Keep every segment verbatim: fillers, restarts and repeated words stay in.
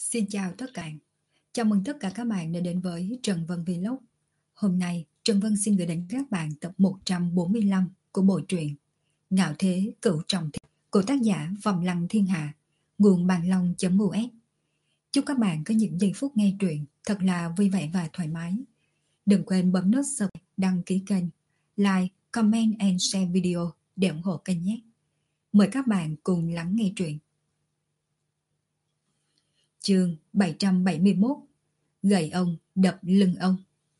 Xin chào tất cả. Chào mừng tất cả các bạn đã đến với Trần Vân Vlog. Hôm nay, Trần Vân xin gửi đến các bạn tập một trăm bốn mươi lăm của bộ truyện Ngạo Thế Cửu Trọng Thiên của tác giả Vòng Lăng Thiên Hạ, nguồn bàn long.us. Chúc các bạn có những giây phút nghe truyện thật là vui vẻ và thoải mái. Đừng quên bấm nút subscribe, đăng ký kênh, like, comment and share video để ủng hộ kênh nhé. Mời các bạn cùng lắng nghe truyện. Chương bảy trăm bảy mươi mốt. Gậy ông đập lưng ông.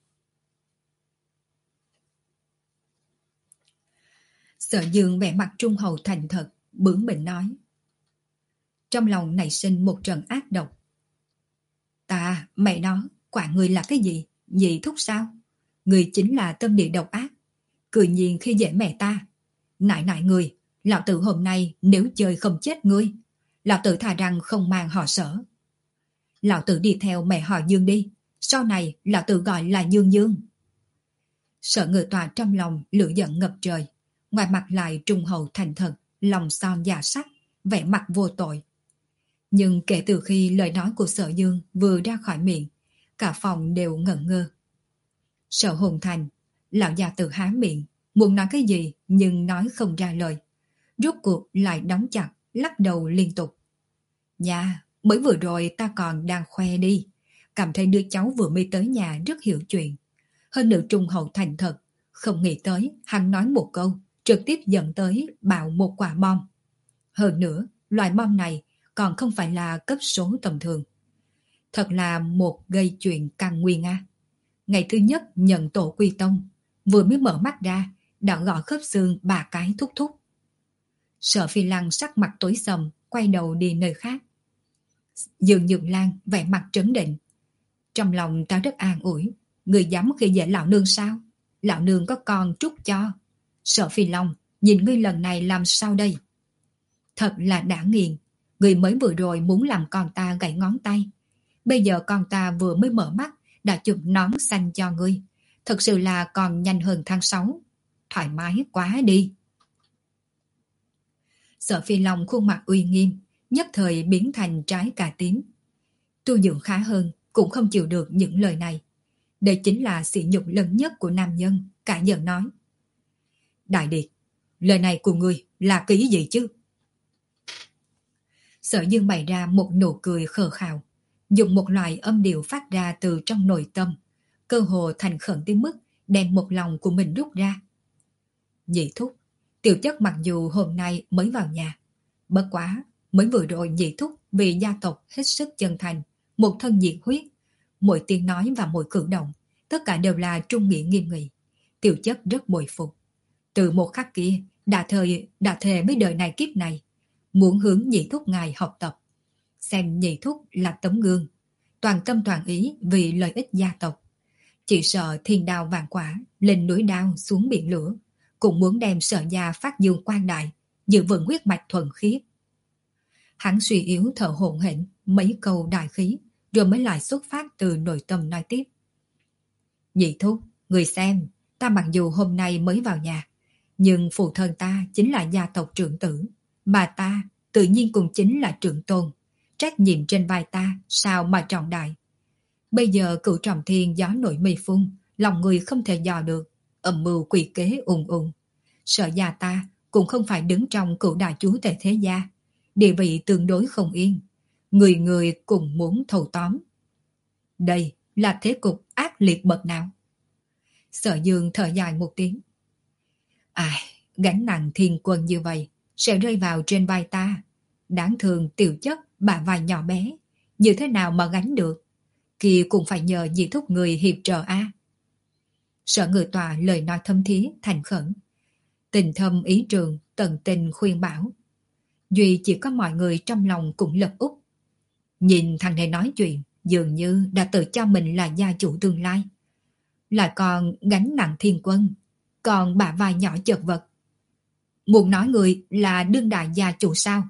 Sở Dương vẻ mặt trung hậu thành thật, bướng bỉnh nói. Trong lòng nảy sinh một trận ác độc. Ta, mẹ nó, quả người là cái gì? Nhị thúc sao? Người chính là tâm địa độc ác. Cười nhiên khi dễ mẹ ta. Nại nại người, lão tử hôm nay nếu chơi không chết ngươi, lão tử thà rằng không mang họ Sở. Lão tử đi theo mẹ họ Dương đi, sau này lão tử gọi là Dương Dương. Sở Ngự Tọa trong lòng lửa giận ngập trời, ngoài mặt lại trung hậu thành thật, lòng son dạ sắc, vẻ mặt vô tội. Nhưng kể từ khi lời nói của Sở Dương vừa ra khỏi miệng, cả phòng đều ngẩn ngơ. Sở Hùng Thành, lão già tự há miệng, muốn nói cái gì nhưng nói không ra lời. Rốt cuộc lại đóng chặt, lắc đầu liên tục. Nha, mới vừa rồi ta còn đang khoe đi, cảm thấy đứa cháu vừa mới tới nhà rất hiểu chuyện. Hơn nữa trung hậu thành thật, không nghĩ tới hắn nói một câu, trực tiếp dẫn tới bạo một quả bom. Hơn nữa, loại bom này còn không phải là cấp số tầm thường. Thật là một gây chuyện càng nguyên a. Ngày thứ nhất nhận tổ quy tông, vừa mới mở mắt ra, đã gõ khớp xương ba cái thúc thúc. Sở Phi Lăng sắc mặt tối sầm, quay đầu đi nơi khác. Dương Nhược Lan vẻ mặt trấn định. Trong lòng ta rất an ủi, người dám khi dễ lão nương sao? Lão nương có con trút cho. Sở Phi Long, nhìn ngươi lần này làm sao đây? Thật là đã nghiền, người mới vừa rồi muốn làm con ta gãy ngón tay. Bây giờ con ta vừa mới mở mắt, đã chụp nón xanh cho ngươi. Thật sự là còn nhanh hơn tháng sáu. Thoải mái quá đi. Sở Phi Long khuôn mặt uy nghiêm, nhất thời biến thành trái cà tím. Tu dưỡng khá hơn, cũng không chịu được những lời này. Đây chính là sỉ nhục lớn nhất của nam nhân, cả giận nói. Đại Điệt, lời này của ngươi là cái ý gì chứ? Sở Dương bày ra một nụ cười khờ khào, dùng một loại âm điệu phát ra từ trong nội tâm, cơ hồ thành khẩn tới mức đem một lòng của mình rút ra. Nhị thúc, tiểu chất mặc dù hôm nay mới vào nhà, bất quá mới vừa rồi nhị thúc vì gia tộc hết sức chân thành, một thân nhiệt huyết, mỗi tiếng nói và mỗi cử động, tất cả đều là trung nghĩa nghiêm nghị. Tiểu chất rất bội phục. Từ một khắc kia, đã thời đã thề mấy đời này kiếp này, muốn hướng nhị thúc ngài học tập, xem nhị thúc là tấm gương, toàn tâm toàn ý vì lợi ích gia tộc. Chỉ sợ thiên đao vạn quả, lên núi đao xuống biển lửa, cũng muốn đem Sở gia phát dương quang đại, giữ vững huyết mạch thuần khiết. Hắn suy yếu thở hổn hển mấy câu đại khí, rồi mới lại xuất phát từ nội tâm nói tiếp. Nhị thúc, người xem, ta mặc dù hôm nay mới vào nhà, nhưng phụ thân ta chính là gia tộc trưởng tử, mà ta tự nhiên cũng chính là trưởng tôn. Trách nhiệm trên vai ta sao mà trọng đại. Bây giờ Cửu Trọng Thiên gió nổi mây phun, lòng người không thể dò được, âm mưu quỷ kế ùng ùng. Sở gia ta cũng không phải đứng trong cửu đại chúa tể thế gia, địa vị tương đối không yên, người người cùng muốn thâu tóm. Đây là thế cục ác liệt bậc nào? Sở Dương thở dài một tiếng. Ai, gánh nặng thiên quân như vậy sẽ rơi vào trên vai ta. Đáng thương tiểu chất bả vai nhỏ bé, như thế nào mà gánh được? Kia cũng phải nhờ nhị thúc người hiệp trợ a. Sở Ngự Tọa lời nói thâm thía thành khẩn, tình thâm ý trường, tận tình khuyên bảo. Duy chỉ có mọi người trong lòng cũng lập úp. Nhìn thằng này nói chuyện, dường như đã tự cho mình là gia chủ tương lai. Lại còn gánh nặng thiên quân, còn bả vai nhỏ chật vật. Muốn nói người là đương đại gia chủ sao?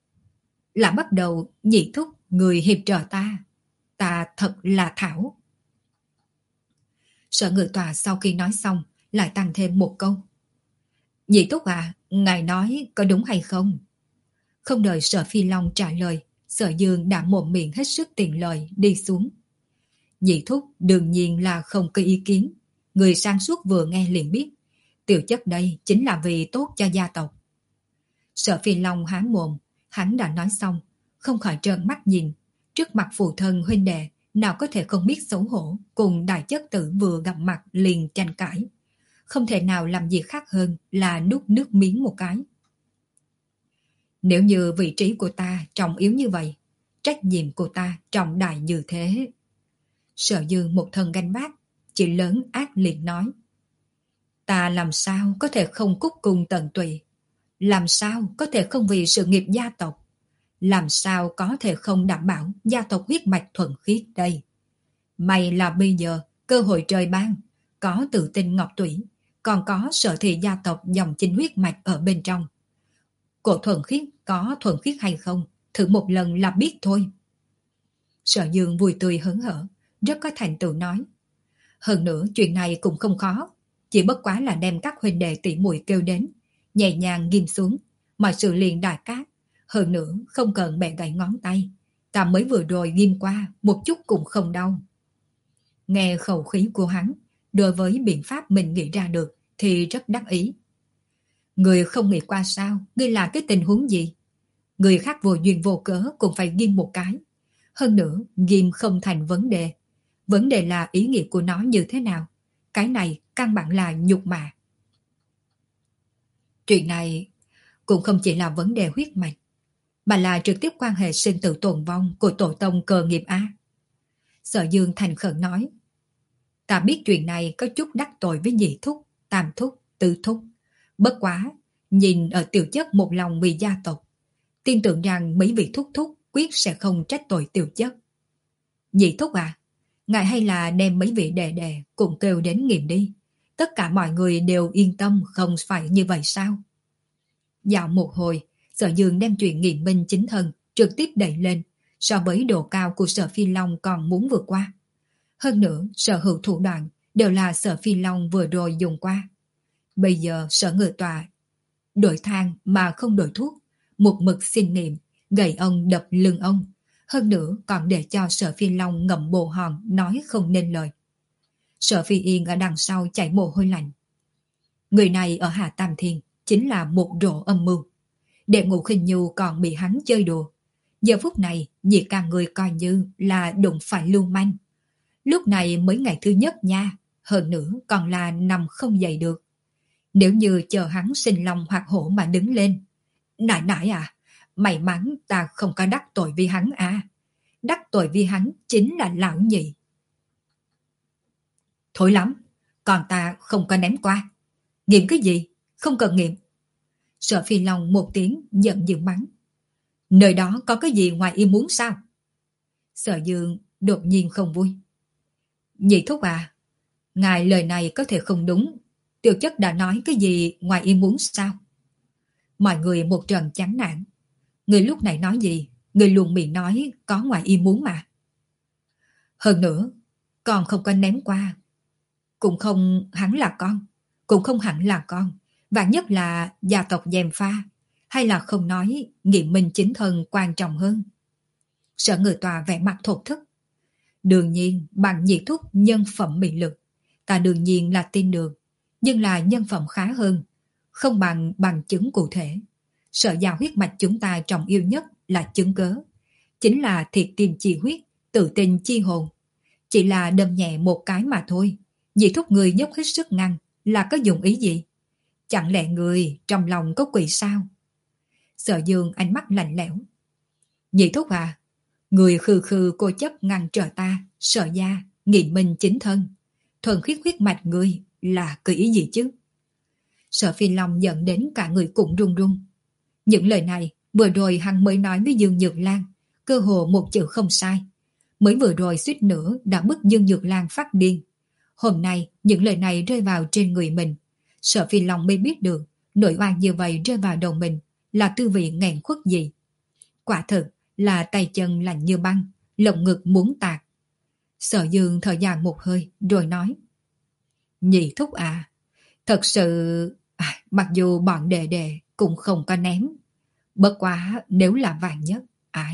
Là bắt đầu nhị thúc người hiệp trợ ta. Ta thật là thảo. Sở Ngự Tọa sau khi nói xong, lại tăng thêm một câu. Nhị thúc à, ngài nói có đúng hay không? Không đợi Sở Phi Long trả lời, Sở Dương đã mồm miệng hết sức tiện lời đi xuống. Nhị thúc đương nhiên là không có ý kiến. Người sáng suốt vừa nghe liền biết. Tiểu chất đây chính là vì tốt cho gia tộc. Sở Phi Long há mồm, hắn đã nói xong, không khỏi trợn mắt nhìn. Trước mặt phụ thân huynh đệ, nào có thể không biết xấu hổ, cùng đại chất tử vừa gặp mặt liền tranh cãi. Không thể nào làm gì khác hơn là nuốt nước miếng một cái. Nếu như vị trí của ta trọng yếu như vậy, trách nhiệm của ta trọng đại như thế. Sở Dương một thân gánh vác, chỉ lớn ác liệt nói. Ta làm sao có thể không cúc cung tận tụy? Làm sao có thể không vì sự nghiệp gia tộc? Làm sao có thể không đảm bảo gia tộc huyết mạch thuần khiết đây? May là bây giờ cơ hội trời ban, có tự tin ngọc tủy, còn có Sở Thị gia tộc dòng chính huyết mạch ở bên trong. Cổ thuần khiết có thuần khiết hay không, thử một lần là biết thôi. Sở Dương vui tươi hớn hở, rất có thành tựu nói. Hơn nữa chuyện này cũng không khó, chỉ bất quá là đem các huynh đệ tỷ muội kêu đến, nhẹ nhàng ghim xuống, mọi sự liền đại cát. Hơn nữa không cần bẻ gãy ngón tay, ta mới vừa rồi ghim qua, một chút cũng không đau. Nghe khẩu khí của hắn, đối với biện pháp mình nghĩ ra được thì rất đắc ý. Người không nghĩ qua sao, ngươi là cái tình huống gì? Người khác vô duyên vô cớ cũng phải ghim một cái. Hơn nữa, ghim không thành vấn đề. Vấn đề là ý nghĩa của nó như thế nào. Cái này căn bản là nhục mạ. Chuyện này cũng không chỉ là vấn đề huyết mạch, mà là trực tiếp quan hệ sinh tử tồn vong của tổ tông cơ nghiệp á. Sở Dương thành khẩn nói. Ta biết chuyện này có chút đắc tội với nhị thúc, tam thúc, tứ thúc. Bất quá, nhìn ở tiểu chất một lòng vì gia tộc, tin tưởng rằng mấy vị thúc thúc quyết sẽ không trách tội tiểu chất. Nhị thúc à, ngài hay là đem mấy vị đệ đệ cùng kêu đến nghiệm đi. Tất cả mọi người đều yên tâm, không phải như vậy sao? Dạo một hồi, Sở Dương đem chuyện nghiệm minh chính thân trực tiếp đẩy lên, so với độ cao của Sở Phi Long còn muốn vượt qua. Hơn nữa, sở hữu thủ đoạn đều là Sở Phi Long vừa rồi dùng qua. Bây giờ Sở Ngự Tọa đổi thang mà không đổi thuốc, một mực xin niệm, gậy ông đập lưng ông. Hơn nữa còn để cho Sở Phi Long ngậm bồ hòn nói không nên lời. Sở Phi Yên ở đằng sau chảy mồ hôi lạnh. Người này ở Hạ Tam Thiên chính là một rổ âm mưu. Đệ Ngũ Khinh Nhu còn bị hắn chơi đùa. Giờ phút này nhị ca người coi như là đụng phải lưu manh. Lúc này mới ngày thứ nhất nha, hơn nữa còn là nằm không dậy được. Nếu như chờ hắn sinh long hoặc hổ mà đứng lên. Nại nại à, may mắn ta không có đắc tội vì hắn à. Đắc tội vì hắn chính là lão nhị. Thối lắm, còn ta không có ném qua. Nghiệm cái gì? Không cần nghiệm. Sở Phi Long một tiếng giận dữ mắng. Nơi đó có cái gì ngoài ý muốn sao? Sở Dương đột nhiên không vui. Nhị thúc à, ngài lời này có thể không đúng. Tiểu chất đã nói cái gì ngoài ý muốn sao? Mọi người một trận chán nản. Người lúc này nói gì? Người luôn miệng nói có ngoài ý muốn mà. Hơn nữa, còn không có ném qua. Cũng không hắn là con. Cũng không hẳn là con. Và nhất là gia tộc gièm pha. Hay là không nói nghiệm minh chính thân quan trọng hơn. Sở Ngự Tòa vẻ mặt thổn thức. Đương nhiên bằng nhị thúc nhân phẩm bị lực, ta đương nhiên là tin được. Nhưng là nhân phẩm khá hơn, không bằng bằng chứng cụ thể. Sở giao huyết mạch chúng ta trọng yêu nhất là chứng cớ. Chính là thiệt tim chi huyết, tự tin chi hồn. Chỉ là đâm nhẹ một cái mà thôi. Nhị thúc người nhốc hết sức ngăn là có dụng ý gì? Chẳng lẽ người trong lòng có quỷ sao? Sở Dương ánh mắt lạnh lẽo. Nhị thúc à, người khư khư cô chấp ngăn trở ta, Sở gia, nghiệm minh chính thân. Thuần khiết huyết mạch người là cái ý gì chứ? Sở Phi Long giận đến cả người cũng run run. Những lời này vừa rồi hắn mới nói với Dương Nhược Lan, cơ hồ một chữ không sai. Mới vừa rồi suýt nữa đã bức Dương Nhược Lan phát điên. Hôm nay những lời này rơi vào trên người mình. Sở Phi Long mới biết được nỗi oan như vậy rơi vào đầu mình là tư vị nghẹn khuất gì. Quả thực là tay chân lạnh như băng, lồng ngực muốn tạc. Sở Dương thở dài một hơi rồi nói. Nhị thúc à, thật sự à, mặc dù bọn đệ đệ cũng không có ném. Bất quá nếu là vàng nhất, ai,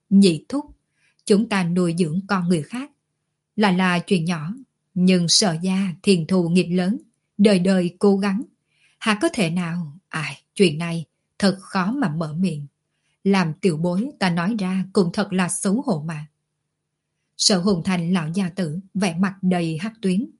Nhị thúc, chúng ta nuôi dưỡng con người khác là là chuyện nhỏ, nhưng Sở gia thiền thù nghiệp lớn, đời đời cố gắng. Hả có thể nào, ai, chuyện này thật khó mà mở miệng. Làm tiểu bối ta nói ra cũng thật là xấu hổ mà. Sở Hùng Thành lão gia tử vẻ mặt đầy hắc tuyến.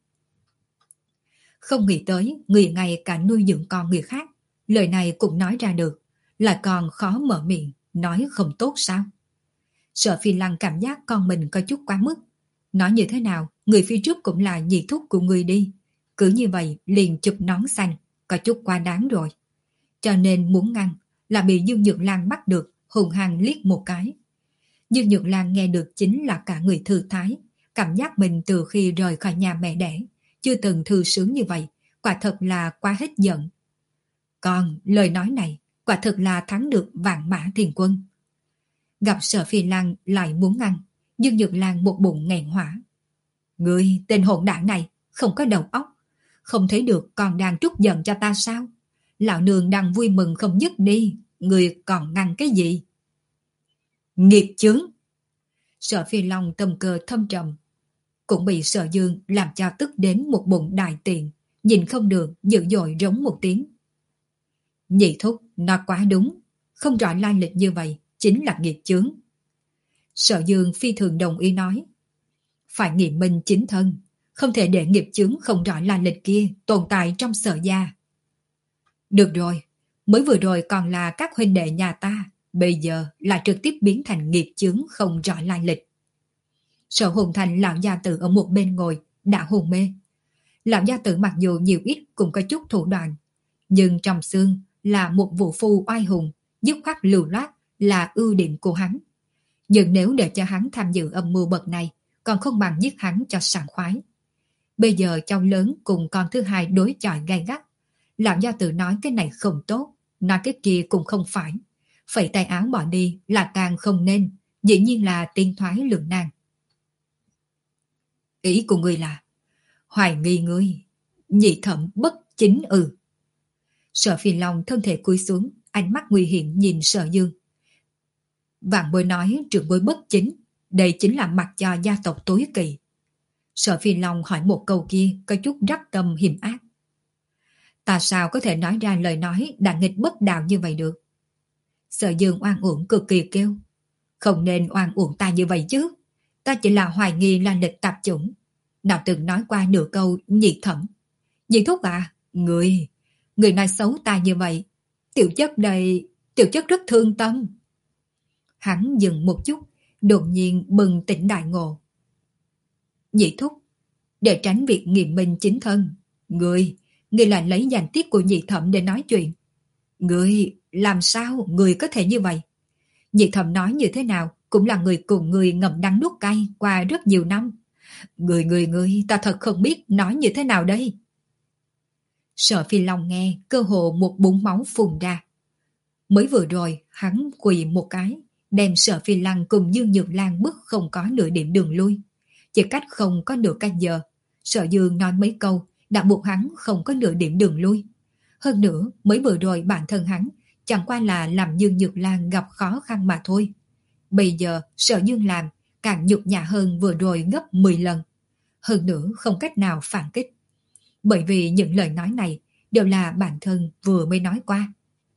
Không nghĩ tới người ngay cả nuôi dưỡng con người khác, lời này cũng nói ra được, lại còn khó mở miệng, nói không tốt sao? Sở Phi Lăng cảm giác con mình có chút quá mức. Nói như thế nào, người phía trước cũng là nhị thúc của người đi. Cứ như vậy liền chụp nón xanh, có chút quá đáng rồi. Cho nên muốn ngăn, là bị Dương Nhược Lan bắt được, hùng hăng liếc một cái. Dương Nhược Lan nghe được chính là cả người thư thái, cảm giác mình từ khi rời khỏi nhà mẹ đẻ, chưa từng thư sướng như vậy, quả thật là quá hết giận. Còn lời nói này, quả thật là thắng được vạn mã thiền quân. Gặp Sở Phi Lăng lại muốn ngăn, Dương Nhược Lan một bụng nghẹn hỏa. Người tên hỗn đảng này không có đầu óc, không thấy được còn đang trút giận cho ta sao? Lão nương đang vui mừng không dứt đi, người còn ngăn cái gì? Nghiệp chướng! Sở Phi Long tâm cơ thâm trầm, cũng bị Sở Dương làm cho tức đến một bụng đại tiện, nhìn không được dữ dội rống một tiếng. Nhị thúc, nó quá đúng, không rõ lai lịch như vậy, chính là nghiệp chướng. Sở Dương phi thường đồng ý nói. Phải nghiệm minh chính thân, không thể để nghiệp chướng không rõ lai lịch kia tồn tại trong Sở gia. Được rồi, mới vừa rồi còn là các huynh đệ nhà ta, bây giờ là trực tiếp biến thành nghiệp chướng không rõ lai lịch. Sở Hùng Thành lão gia tử ở một bên ngồi, đã hôn mê. Lão gia tử mặc dù nhiều ít cũng có chút thủ đoạn, nhưng trong xương là một vũ phu oai hùng, dứt khoát lưu loát là ưu điểm của hắn. Nhưng nếu để cho hắn tham dự âm mưu bậc này, còn không bằng giết hắn cho sảng khoái. Bây giờ cháu lớn cùng con thứ hai đối chọi gay gắt. Lão gia tử nói cái này không tốt, nói cái kia cũng không phải. Phẩy tay áo bỏ đi là càng không nên, dĩ nhiên là tiên thoái lưỡng nan. Ý của ngươi là hoài nghi ngươi, nhị thẩm bất chính ư? Sở Phi Long thân thể cúi xuống, ánh mắt nguy hiểm nhìn Sở Dương. Vạn bối nói trưởng bối bất chính, đây chính là mặt cho gia tộc tối kỵ. Sở Phi Long hỏi một câu kia có chút rắc tâm hiểm ác. Ta sao có thể nói ra lời nói đã nghịch bất đạo như vậy được? Sở Dương oan uổng cực kỳ kêu. Không nên oan uổng ta như vậy chứ. Ta chỉ là hoài nghi là lịch tạp chủng. Nào từng nói qua nửa câu nhị thẩm. Nhị thúc à, người, người nói xấu ta như vậy. Tiểu chất đây, tiểu chất rất thương tâm. Hắn dừng một chút, đột nhiên bừng tỉnh đại ngộ. Nhị thúc, để tránh việc nghiệm minh chính thân, người, người lại lấy danh tiết của nhị thẩm để nói chuyện. Người, làm sao người có thể như vậy? Nhị thẩm nói như thế nào cũng là người cùng người ngậm đắng nuốt cay qua rất nhiều năm. Người người người, ta thật không biết nói như thế nào đây. Sở Phi Long nghe cơ hồ một búng máu phun ra. Mới vừa rồi hắn quỳ một cái, đem Sở Phi Lăng cùng Dương Nhược Lan bức không có nửa điểm đường lui. Chỉ cách không có nửa canh giờ, Sở Dương nói mấy câu đã buộc hắn không có nửa điểm đường lui. Hơn nữa, mới vừa rồi bản thân hắn chẳng qua là làm Dương Nhược Lan gặp khó khăn mà thôi. Bây giờ Sở Dương làm càng nhục nhã hơn vừa rồi gấp mười lần. Hơn nữa không cách nào phản kích. Bởi vì những lời nói này đều là bản thân vừa mới nói qua.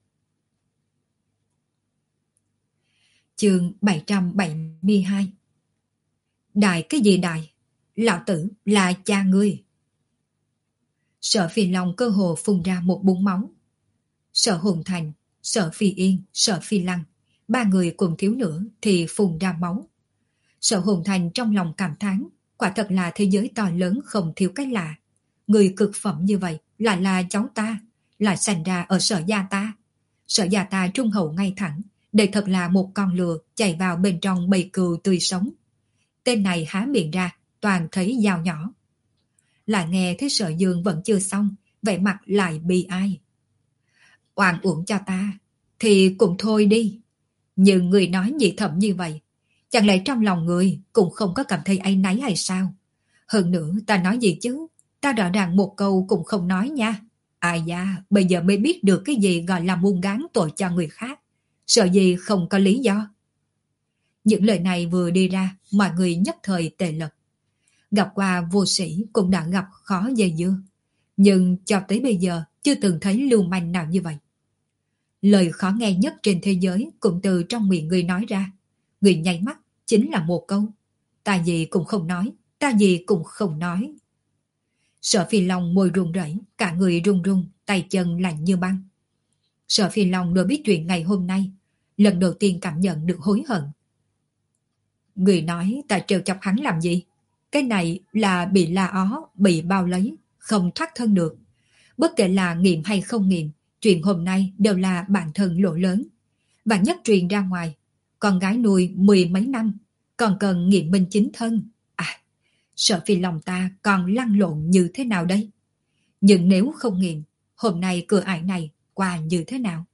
Chương bảy trăm bảy mươi hai. Đại cái gì đại? Lão tử là cha ngươi. Sở Phi Long cơ hồ phun ra một búng máu. Sở Hùng Thành, Sở Phi Yên, Sở Phi Lăng, ba người cùng thiếu nữa thì phun ra máu. Sở Hùng Thành trong lòng cảm thán, quả thật là thế giới to lớn không thiếu cái lạ. Người cực phẩm như vậy lại là cháu ta, lại sanh ra ở Sở gia ta. Sở gia ta trung hậu ngay thẳng, đây thật là một con lừa chạy vào bên trong bầy cừu tươi sống. Tên này há miệng ra, toàn thấy dao nhỏ. Lại nghe thấy Sở Dương vẫn chưa xong, vẻ mặt lại bi ai. Oan uổng cho ta, thì cũng thôi đi. Nhưng người nói nhị thẩm như vậy, chẳng lẽ trong lòng người cũng không có cảm thấy áy náy hay sao? Hơn nữa ta nói gì chứ, ta rõ ràng một câu cũng không nói nha. Ai da, bây giờ mới biết được cái gì gọi là buôn gán tội cho người khác. Sợ gì không có lý do. Những lời này vừa đi ra, mọi người nhất thời tề lật. Gặp qua vô sĩ cũng đã gặp khó dây dưa, nhưng cho tới bây giờ chưa từng thấy lưu manh nào như vậy. Lời khó nghe nhất trên thế giới cũng từ trong miệng người nói ra. Người nháy mắt chính là một câu: ta gì cũng không nói, ta gì cũng không nói. Sở Phi Long môi run rẩy, cả người run run, tay chân lạnh như băng. Sở Phi Long đã biết chuyện ngày hôm nay, lần đầu tiên cảm nhận được hối hận. Người nói ta trêu chọc hắn làm gì? Cái này là bị la ó, bị bao lấy, không thoát thân được. Bất kể là nghiệm hay không nghiệm, chuyện hôm nay đều là bản thân lỗ lớn. Và nhất truyền ra ngoài, con gái nuôi mười mấy năm, còn cần nghiệm minh chính thân. À, Sở Phi Long ta còn lăn lộn như thế nào đây? Nhưng nếu không nghiệm, hôm nay cửa ải này qua như thế nào?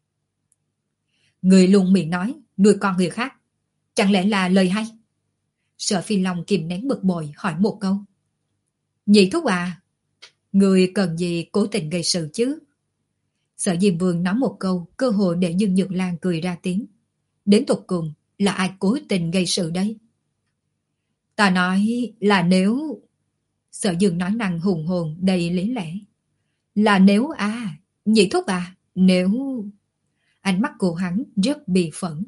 Người luôn miệng nói nuôi con người khác, chẳng lẽ là lời hay? Sở Phi Long kìm nén bực bội hỏi một câu. Nhị thúc à, người cần gì cố tình gây sự chứ? Sở Diêm Vương nói một câu, cơ hội để Dương Nhược Lan cười ra tiếng. Đến tột cùng là ai cố tình gây sự đây? Ta nói là nếu... Sở Dương nói năng hùng hồn đầy lý lẽ. Là nếu à, nhị thúc à, nếu... Ánh mắt của hắn rất bi phẫn.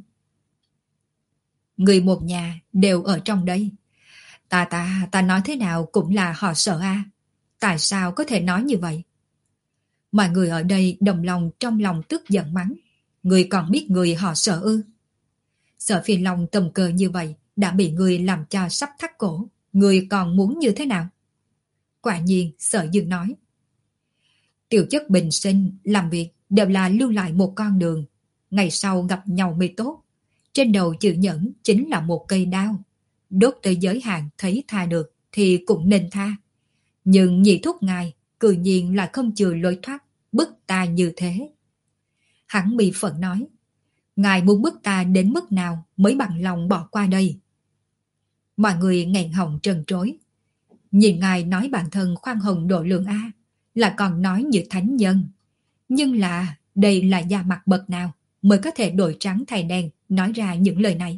Người một nhà đều ở trong đây. Ta ta, ta nói thế nào cũng là họ Sở a. Tại sao có thể nói như vậy? Mọi người ở đây đồng lòng trong lòng tức giận mắng. Người còn biết người họ Sở ư? Sở Phi Long tầm cờ như vậy đã bị người làm cho sắp thắt cổ. Người còn muốn như thế nào? Quả nhiên Sở Dương nói. Tiểu chất bình sinh, làm việc đều là lưu lại một con đường. Ngày sau gặp nhau mới tốt. Trên đầu chữ nhẫn chính là một cây đao. Đốt tới giới hạn thấy tha được thì cũng nên tha. Nhưng nhị thúc ngài cự nhiên là không chừa lối thoát, bức ta như thế. Hắn bị phẫn nói. Ngài muốn bức ta đến mức nào mới bằng lòng bỏ qua đây? Mọi người nghẹn họng trần trối. Nhìn ngài nói bản thân khoan hồng độ lượng A, là còn nói như thánh nhân. Nhưng là đây là da mặt bậc nào mới có thể đổi trắng thay đen nói ra những lời này?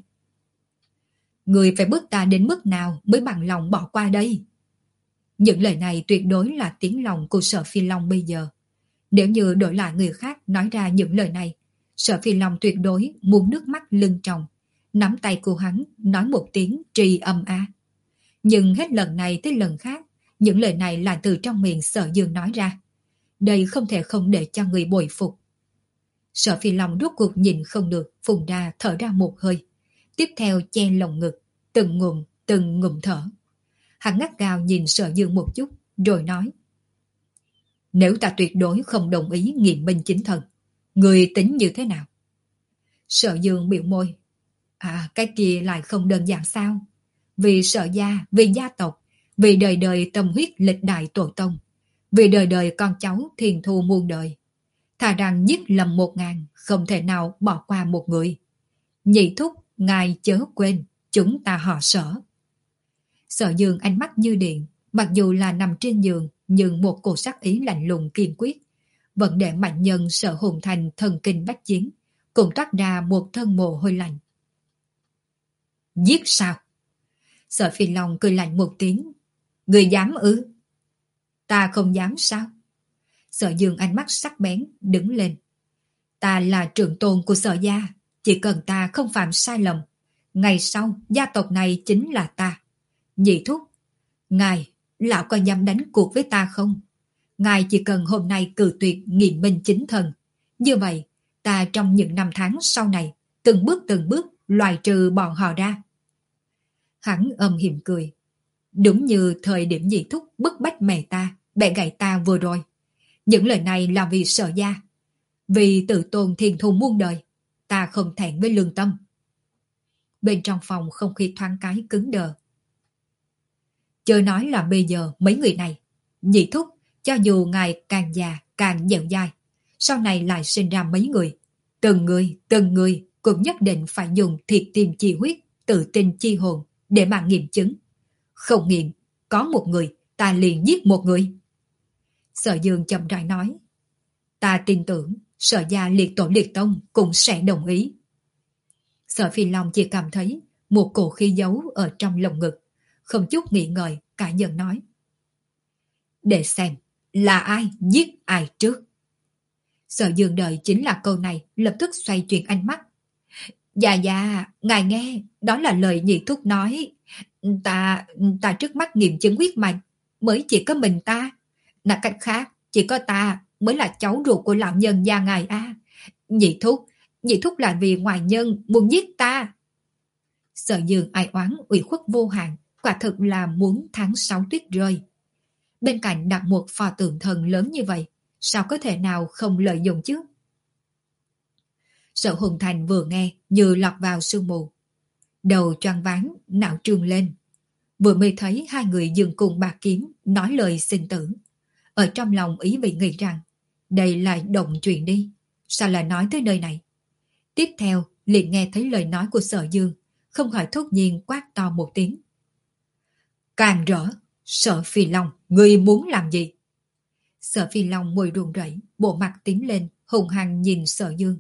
Người phải bức ta đến mức nào mới bằng lòng bỏ qua đây? Những lời này tuyệt đối là tiếng lòng của Sở Phi Long bây giờ. Nếu như đổi lại người khác nói ra những lời này, Sở Phi Long tuyệt đối muốn nước mắt lưng tròng, nắm tay của hắn nói một tiếng tri âm a. Nhưng hết lần này tới lần khác, những lời này là từ trong miệng Sở Dương nói ra. Đây không thể không để cho người bội phục. Sở Phi Long rốt cuộc nhìn không được, phun ra thở ra một hơi. Tiếp theo che lồng ngực, từng ngụm, từng ngụm thở. Hắn ngắt gao nhìn Sở Dương một chút, rồi nói. Nếu ta tuyệt đối không đồng ý nghiệm minh chính thần, người tính như thế nào? Sở Dương biểu môi. À, cái kia lại không đơn giản sao? Vì Sở gia, vì gia tộc, vì đời đời tâm huyết lịch đại tổ tông, vì đời đời con cháu thiền thu muôn đời. Thà rằng giết lầm một ngàn, không thể nào bỏ qua một người. Nhị thúc, ngài chớ quên, chúng ta họ Sở. Sở Dương ánh mắt như điện, mặc dù là nằm trên giường, nhưng một cổ sắc ý lạnh lùng kiên quyết. Vẫn để mạnh nhân Sở hồn thành thần kinh bách chiến, cùng toát ra một thân mồ hôi lạnh. Giết sao? Sở Phi Long cười lạnh một tiếng. Người dám ư? Ta không dám sao? Sở Dương ánh mắt sắc bén, đứng lên. Ta là trưởng tôn của Sở gia, chỉ cần ta không phạm sai lầm, ngày sau gia tộc này chính là ta. Nhị thúc, ngài, lão có dám đánh cuộc với ta không? Ngài chỉ cần hôm nay cự tuyệt nghiệm minh chính thần. Như vậy, ta trong những năm tháng sau này, từng bước từng bước loại trừ bọn họ ra. Hắn âm hiểm cười. Đúng như thời điểm nhị thúc bức bách mẹ ta, bẻ gãy ta vừa rồi. Những lời này là vì Sở gia. Vì tự tôn thiên thu muôn đời, ta không thẹn với lương tâm. Bên trong phòng không khí thoáng cái cứng đờ. Chớ nói là bây giờ mấy người này, nhị thúc, cho dù ngài càng già càng dẻo dai, sau này lại sinh ra mấy người. Từng người, từng người cũng nhất định phải dùng thiệt tim chi huyết, tự tin chi hồn để mà nghiệm chứng. Không nghiệm, có một người, ta liền giết một người. Sở Dương chậm rãi nói. Ta tin tưởng Sở gia liệt tổ liệt tông cũng sẽ đồng ý. Sở Phi Long chỉ cảm thấy một cổ khí giấu ở trong lồng ngực, không chút nghĩ ngợi, cả giận nói. Để xem, là ai giết ai trước? Sở Dương đợi chính là câu này, lập tức xoay chuyển ánh mắt. Dạ dạ, ngài nghe, đó là lời nhị thúc nói. Ta, ta trước mắt nghiệm chứng huyết mạch, mới chỉ có mình ta. Nói cách khác, chỉ có ta mới là cháu ruột của lão nhân gia ngài a. Nhị thúc, nhị thúc là vì ngoại nhân muốn giết ta. Sở Dương ai oán ủy khuất vô hạn, quả thực là muốn tháng sáu tuyết rơi. Bên cạnh đặt một pho tượng thần lớn như vậy, sao có thể nào không lợi dụng chứ? Sở Hùng Thành vừa nghe như lọt vào sương mù. Đầu choáng váng, não trương lên. Vừa mới thấy hai người dừng cùng bạc kiếm, nói lời sinh tử. Ở trong lòng ý vị nghĩ rằng, đây là động chuyện đi, sao lại nói tới nơi này? Tiếp theo, liền nghe thấy lời nói của Sở Dương, không khỏi thốt nhiên quát to một tiếng. Càng rỡ, Sở Phi Long, ngươi muốn làm gì? Sở Phi Long môi run rẩy, bộ mặt tím lên, hùng hăng nhìn Sở Dương.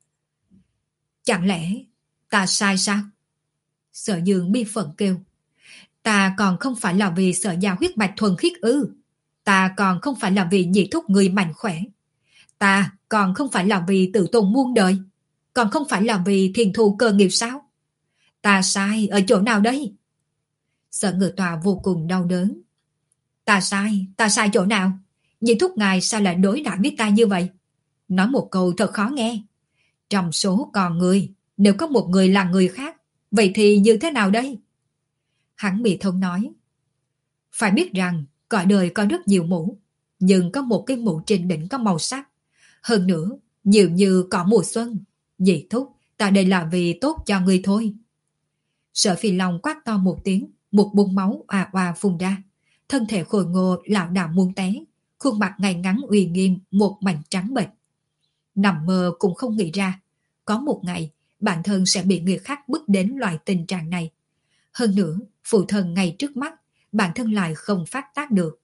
Chẳng lẽ ta sai sao? Sở Dương bi phẫn kêu. Ta còn không phải là vì Sở gia huyết mạch thuần khiết ư? Ta còn không phải là vì nhị thúc người mạnh khỏe? Ta còn không phải là vì tự tôn muôn đời? Còn không phải là vì thiền thù cơ nghiệp sao? Ta sai ở chỗ nào đây? Sở Ngự Tòa vô cùng đau đớn. Ta sai, ta sai chỗ nào? Nhị thúc ngài sao lại đối đãi với ta như vậy? Nói một câu thật khó nghe. Trong số con người, nếu có một người là người khác, vậy thì như thế nào đây? Hắn bị thông nói. Phải biết rằng, cõi đời có rất nhiều mũ, nhưng có một cái mũ trên đỉnh có màu sắc. Hơn nữa, nhiều như cỏ mùa xuân. Nhị thúc, ta đây là vì tốt cho người thôi. Sở Phi Long quát to một tiếng, một bung máu òa òa phun ra. Thân thể khôi ngô lảo đảo muôn té, khuôn mặt ngay ngắn uy nghiêm, một mảnh trắng bệch. Nằm mơ cũng không nghĩ ra, có một ngày bản thân sẽ bị người khác bước đến loại tình trạng này. Hơn nữa, phụ thân ngay trước mắt, bản thân lại không phát tác được.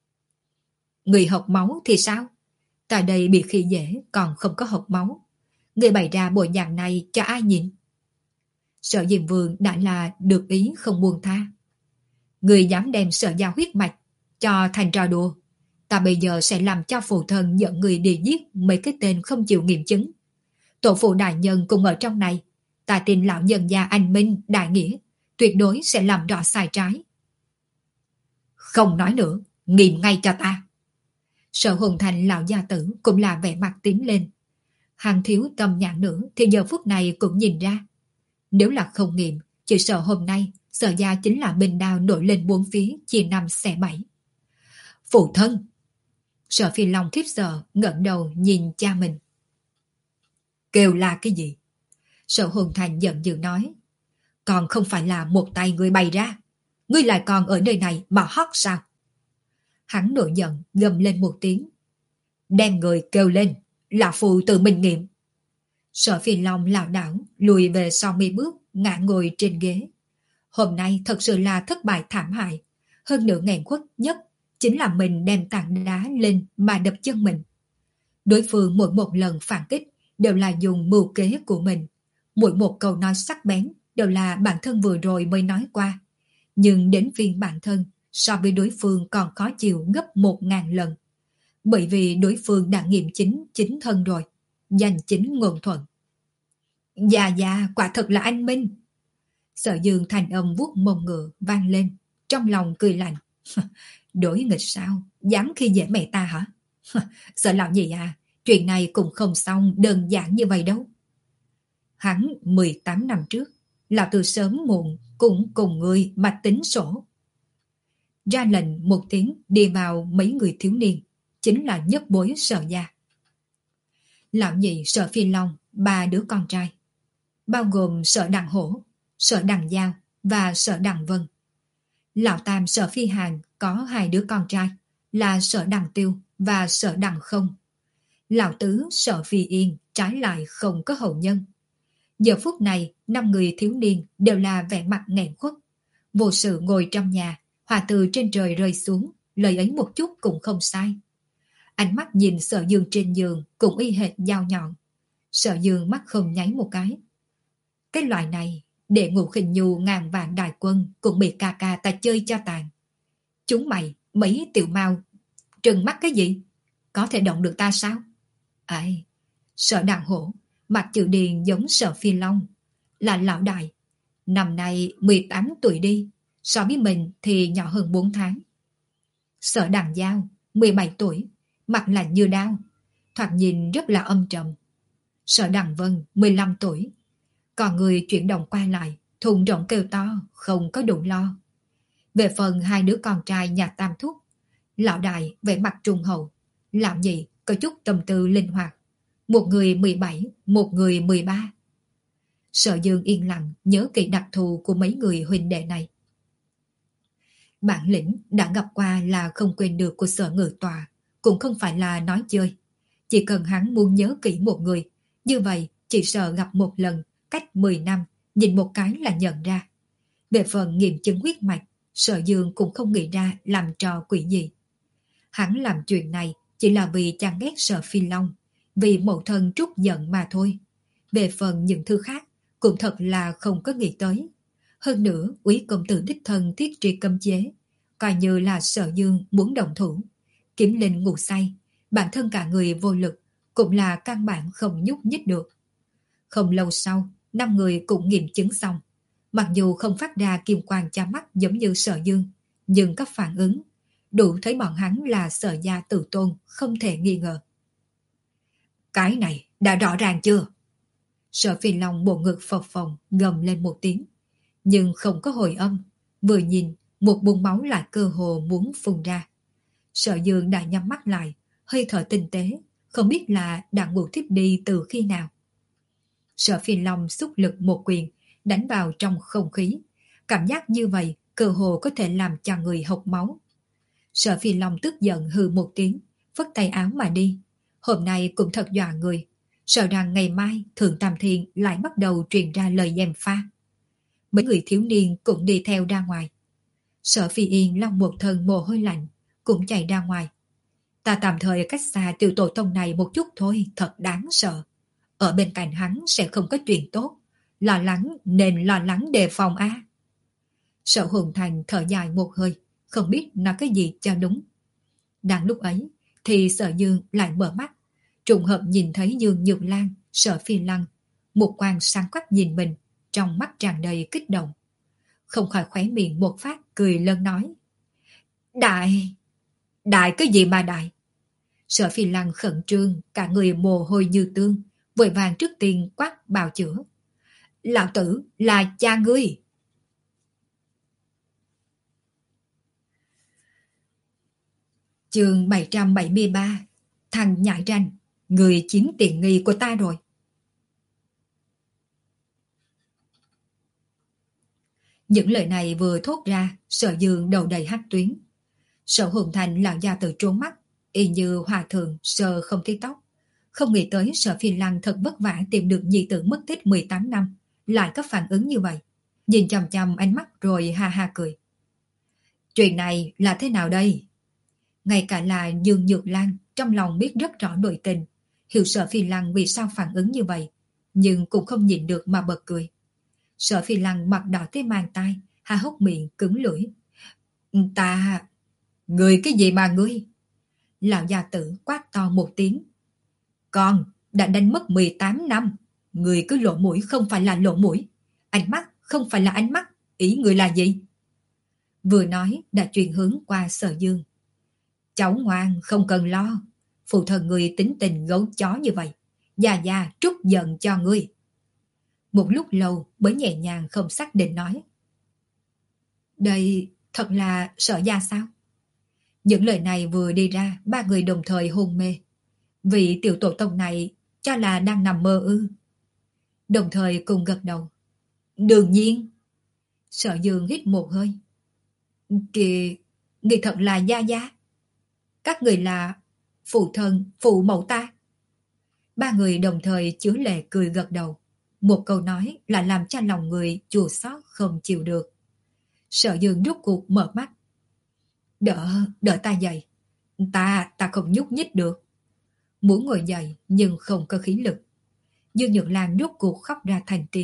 Người học máu thì sao? Tại đây bị khi dễ còn không có học máu. Người bày ra bộ dạng này cho ai nhìn? Sở Diêm Vương đã là được ý không buông tha. Người dám đem Sở gia huyết mạch cho thành trò đùa. Ta bây giờ sẽ làm cho phụ thân dẫn người đi giết mấy cái tên không chịu nghiệm chứng. Tổ phụ đại nhân cùng ở trong này. Ta tin lão nhân gia anh minh, đại nghĩa, tuyệt đối sẽ làm rõ sai trái. Không nói nữa, nghiệm ngay cho ta. Sở Hùng Thành lão gia tử cũng là vẻ mặt tím lên. Hàng thiếu tâm nhãn nữa thì giờ phút này cũng nhìn ra. Nếu là không nghiệm, chỉ sợ hôm nay Sở gia chính là bình đao nổi lên bốn phía, chia năm xẻ bảy. Phụ thân! Sở Phi Long khiếp sợ, ngẩng đầu nhìn cha mình. Kêu là cái gì? Sở Hùng Thành giận dữ nói. Còn không phải là một tay người bày ra. Ngươi lại còn ở nơi này mà hót sao? Hắn nổi giận, gầm lên một tiếng. Đem người kêu lên, là phụ tự mình nghiệm. Sở Phi Long lảo đảo, lùi về sau mấy bước, ngã ngồi trên ghế. Hôm nay thật sự là thất bại thảm hại. Hơn nữa nghẹn khuất nhất chính là mình đem tảng đá lên mà đập chân mình. Đối phương mỗi một lần phản kích đều là dùng mưu kế của mình. Mỗi một câu nói sắc bén đều là bản thân vừa rồi mới nói qua. Nhưng đến phiên bản thân so với đối phương còn khó chịu gấp một ngàn lần. Bởi vì đối phương đã nghiệm chính chính thân rồi. Danh chính ngôn thuận. Dạ dạ, quả thật là anh Minh. Sở Dương thành âm vuốt mông ngựa vang lên. Trong lòng cười lạnh. Đối nghịch sao? Dám khi dễ mẹ ta hả? Sợ làm gì à? Chuyện này cũng không xong đơn giản như vậy đâu. Hắn mười tám năm trước là từ sớm muộn cũng cùng người mà tính sổ. Ra lệnh một tiếng đi vào mấy người thiếu niên, chính là nhất bối Sở gia. Lão nhị Sở Phi Long, ba đứa con trai, bao gồm Sở Đằng Hổ, Sở Đằng Giao và Sở Đằng Vân. Lão tam Sở Phi Hàn có hai đứa con trai là Sở Đằng Tiêu và Sở Đằng Không. Lão tứ Sở Phi Yên trái lại không có hậu nhân. Giờ phút này, năm người thiếu niên đều là vẻ mặt nghẹn khuất. Vô sự ngồi trong nhà, hòa từ trên trời rơi xuống, lời ấy một chút cũng không sai. Ánh mắt nhìn Sở Dương trên giường cũng y hệt dao nhọn. Sở Dương mắt không nháy một cái. Cái loại này, để Ngũ Khinh Nhu ngàn vạn đại quân cũng bị ca ca ta chơi cho tàn. Chúng mày, mấy tiểu mau, trừng mắt cái gì? Có thể động được ta sao? Ai, Sở Đàn Hổ, mặt chữ điền giống Sở Phi Long, là lão đại. Năm nay mười tám tuổi đi, so với mình thì nhỏ hơn bốn tháng. Sở Đàn Giao, mười bảy tuổi, mặt lạnh như đao, thoạt nhìn rất là âm trầm. Sở Đàn Vân, mười lăm tuổi, còn người chuyển động qua lại, thùng rộng kêu to, không có đủ lo. Về phần hai đứa con trai nhà Tam Thúc, lão đại vẻ mặt trung hậu, lão nhị có chút tâm tư linh hoạt, một người mười bảy, một người mười ba. Sở Dương yên lặng nhớ kỹ đặc thù của mấy người huynh đệ này. Bản lĩnh đã gặp qua là không quên được của Sở Ngự Tòa, cũng không phải là nói chơi. Chỉ cần hắn muốn nhớ kỹ một người, như vậy chỉ sợ gặp một lần, cách mười năm, nhìn một cái là nhận ra. Về phần nghiệm chứng huyết mạch, Sở Dương cũng không nghĩ ra làm trò quỷ gì. Hắn làm chuyện này chỉ là vì chán ghét Sở Phi Long, vì mẫu thân trút giận mà thôi. Về phần những thứ khác, cũng thật là không có nghĩ tới. Hơn nữa, Úy công tử đích thân thiết tri cấm chế, coi như là Sở Dương muốn động thủ. Kiếm linh ngủ say, bản thân cả người vô lực, cũng là căn bản không nhúc nhích được. Không lâu sau, năm người cũng nghiệm chứng xong. Mặc dù không phát ra kim quang cha mắt giống như Sở Dương, nhưng các phản ứng đủ thấy bọn hắn là Sở gia tử tôn, không thể nghi ngờ. Cái này đã rõ ràng chưa? Sở Phi Long bộ ngực phập phồng gầm lên một tiếng, nhưng không có hồi âm. Vừa nhìn, một bung máu lại cơ hồ muốn phun ra. Sở Dương đã nhắm mắt lại, hơi thở tinh tế, không biết là đã ngủ thiếp đi từ khi nào. Sở Phi Long xúc lực một quyền, đánh vào trong không khí. Cảm giác như vậy cơ hồ có thể làm cho người hộc máu. Sở Phi Long tức giận hừ một tiếng, phất tay áo mà đi. Hôm nay cũng thật dọa người, sợ rằng ngày mai Thượng Tam Thiên lại bắt đầu truyền ra lời gièm pha. Mấy người thiếu niên cũng đi theo ra ngoài. Sở Phi Yên long một thân mồ hôi lạnh, cũng chạy ra ngoài. Ta tạm thời cách xa tiểu tổ tông này một chút thôi, thật đáng sợ. Ở bên cạnh hắn sẽ không có chuyện tốt. Lo lắng nên lo lắng đề phòng a. À. Sở Hùng Thành thở dài một hơi, không biết nói cái gì cho đúng. Đang lúc ấy thì Sở Dương lại mở mắt, trùng hợp nhìn thấy Dương Nhược Lan, Sở Phi Lăng, một quan sáng quắc nhìn mình, trong mắt tràn đầy kích động. Không khỏi khóe miệng một phát cười lớn nói: Đại, đại cái gì mà đại? Sở Phi Lăng khẩn trương, cả người mồ hôi như tương, vội vàng trước tiên quát bào chữa: Lão tử là cha ngươi. Chương bảy trăm bảy mươi ba. Thằng nhãi ranh, người chiếm tiện nghi của ta rồi. Những lời này vừa thốt ra, Sở Dương đầu đầy hắc tuyến. Sở Hùng Thành lão gia tự trốn mắt, y như hòa thượng sờ không thấy tóc. Không nghĩ tới Sở Phi Lăng thật vất vả tìm được nhi tử mất tích mười tám năm, lại có phản ứng như vậy. Nhìn chằm chằm ánh mắt rồi ha ha cười. Chuyện này là thế nào đây? Ngay cả là Dương Nhược Lan trong lòng biết rất rõ nội tình, hiểu Sở Phi Lăng vì sao phản ứng như vậy, nhưng cũng không nhịn được mà bật cười. Sở Phi Lăng mặt đỏ tới mang tai, há hốc miệng cứng lưỡi. Ta... Người cái gì mà ngươi? Lão gia tử quát to một tiếng. Con đã đánh mất mười tám năm, người cứ lộ mũi không phải là lộ mũi, ánh mắt không phải là ánh mắt, ý người là gì? Vừa nói đã chuyển hướng qua Sở Dương. Cháu ngoan không cần lo, phụ thân người tính tình gấu chó như vậy, già già trút giận cho ngươi. Một lúc lâu mới nhẹ nhàng không xác định nói. Đây thật là Sở gia sao? Những lời này vừa đi ra, ba người đồng thời hôn mê. Vị tiểu tổ tông này cho là đang nằm mơ ư? Đồng thời cùng gật đầu. Đương nhiên. Sở Dương hít một hơi. Kìa, người thật là gia gia. Các người là phụ thân, phụ mẫu ta. Ba người đồng thời chứa lệ cười gật đầu. Một câu nói là làm cho lòng người chua xót không chịu được. Sở Dương rút cuộc mở mắt. Đỡ, đỡ ta dậy. Ta, ta không nhúc nhích được. Muốn ngồi dậy nhưng không có khí lực. Dương Nhược Lan rút cuộc khóc ra thành tiếng.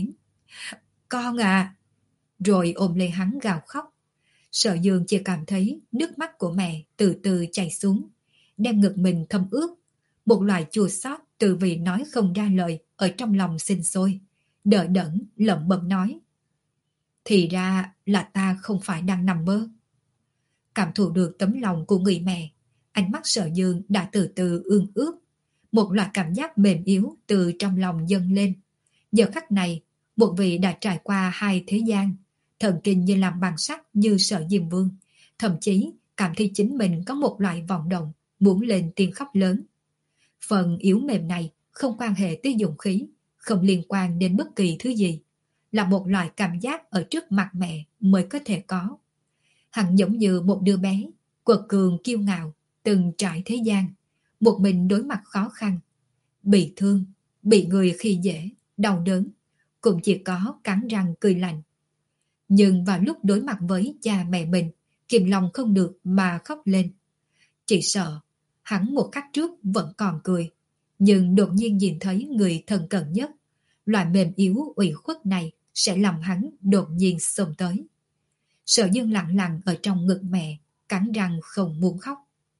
Con à! Rồi ôm lấy hắn gào khóc. Sở Dương chỉ cảm thấy nước mắt của mẹ từ từ chảy xuống, đem ngực mình thấm ướt. Một loại chua xót từ vì nói không ra lời ở trong lòng sinh sôi, đỡ đẫn lẩm bẩm nói. Thì ra là ta không phải đang nằm mơ. Cảm thụ được tấm lòng của người mẹ, ánh mắt Sở Dương đã từ từ ương ướt. Một loại cảm giác mềm yếu từ trong lòng dâng lên. Giờ khắc này, một vị đã trải qua hai thế gian, thần kinh như làm bằng sắt như Sở Diêm Vương, thậm chí cảm thấy chính mình có một loại vọng động, muốn lên tiếng khóc lớn. Phần yếu mềm này không quan hệ tới dụng khí, không liên quan đến bất kỳ thứ gì, là một loại cảm giác ở trước mặt mẹ mới có thể có. Hắn giống như một đứa bé, quật cường kiêu ngạo, từng trải thế gian, một mình đối mặt khó khăn, bị thương, bị người khi dễ, đau đớn, cũng chỉ có cắn răng cười lạnh. Nhưng vào lúc đối mặt với cha mẹ mình, kìm lòng không được mà khóc lên. Chỉ sợ, hắn một khắc trước vẫn còn cười, nhưng đột nhiên nhìn thấy người thân cận nhất, loại mềm yếu ủy khuất này sẽ làm hắn đột nhiên xông tới. Sở Dương lặng lặng ở trong ngực mẹ, cắn răng không muốn khóc.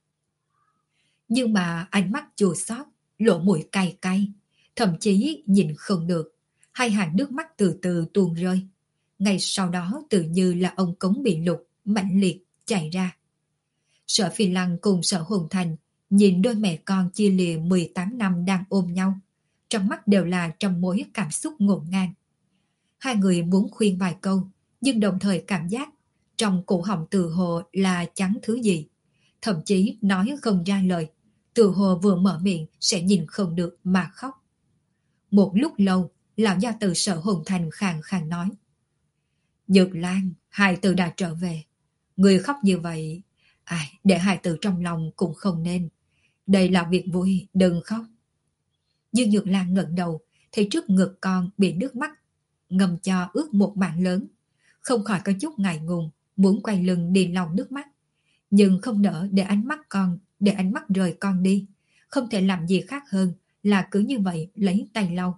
Nhưng mà ánh mắt chua xót, lỗ mũi cay cay, thậm chí nhìn không được, hai hàng nước mắt từ từ tuôn rơi. Ngay sau đó tự như là ông cống bị lục, mãnh liệt, chảy ra. Sở Phi Lăng cùng Sở Hồn Thành nhìn đôi mẹ con chia lìa mười tám năm đang ôm nhau, trong mắt đều là trong mối cảm xúc ngổn ngang. Hai người muốn khuyên vài câu, nhưng đồng thời cảm giác trong cổ họng từ hồ là chẳng thứ gì, thậm chí nói không ra lời, từ hồ vừa mở miệng sẽ nhìn không được mà khóc. Một lúc lâu, lão gia từ Sở Hồn Thành khàn khàn nói. Nhược Lan, hài tử đã trở về. Người khóc như vậy, ai, để hài tử trong lòng cũng không nên. Đây là việc vui, đừng khóc. Dương Nhược Lan ngẩng đầu, thấy trước ngực con bị nước mắt ngầm cho ướt một mảng lớn, không khỏi có chút ngại ngùng, muốn quay lưng đi lau nước mắt, nhưng không nỡ để ánh mắt con, để ánh mắt rời con đi, không thể làm gì khác hơn là cứ như vậy lấy tay lau.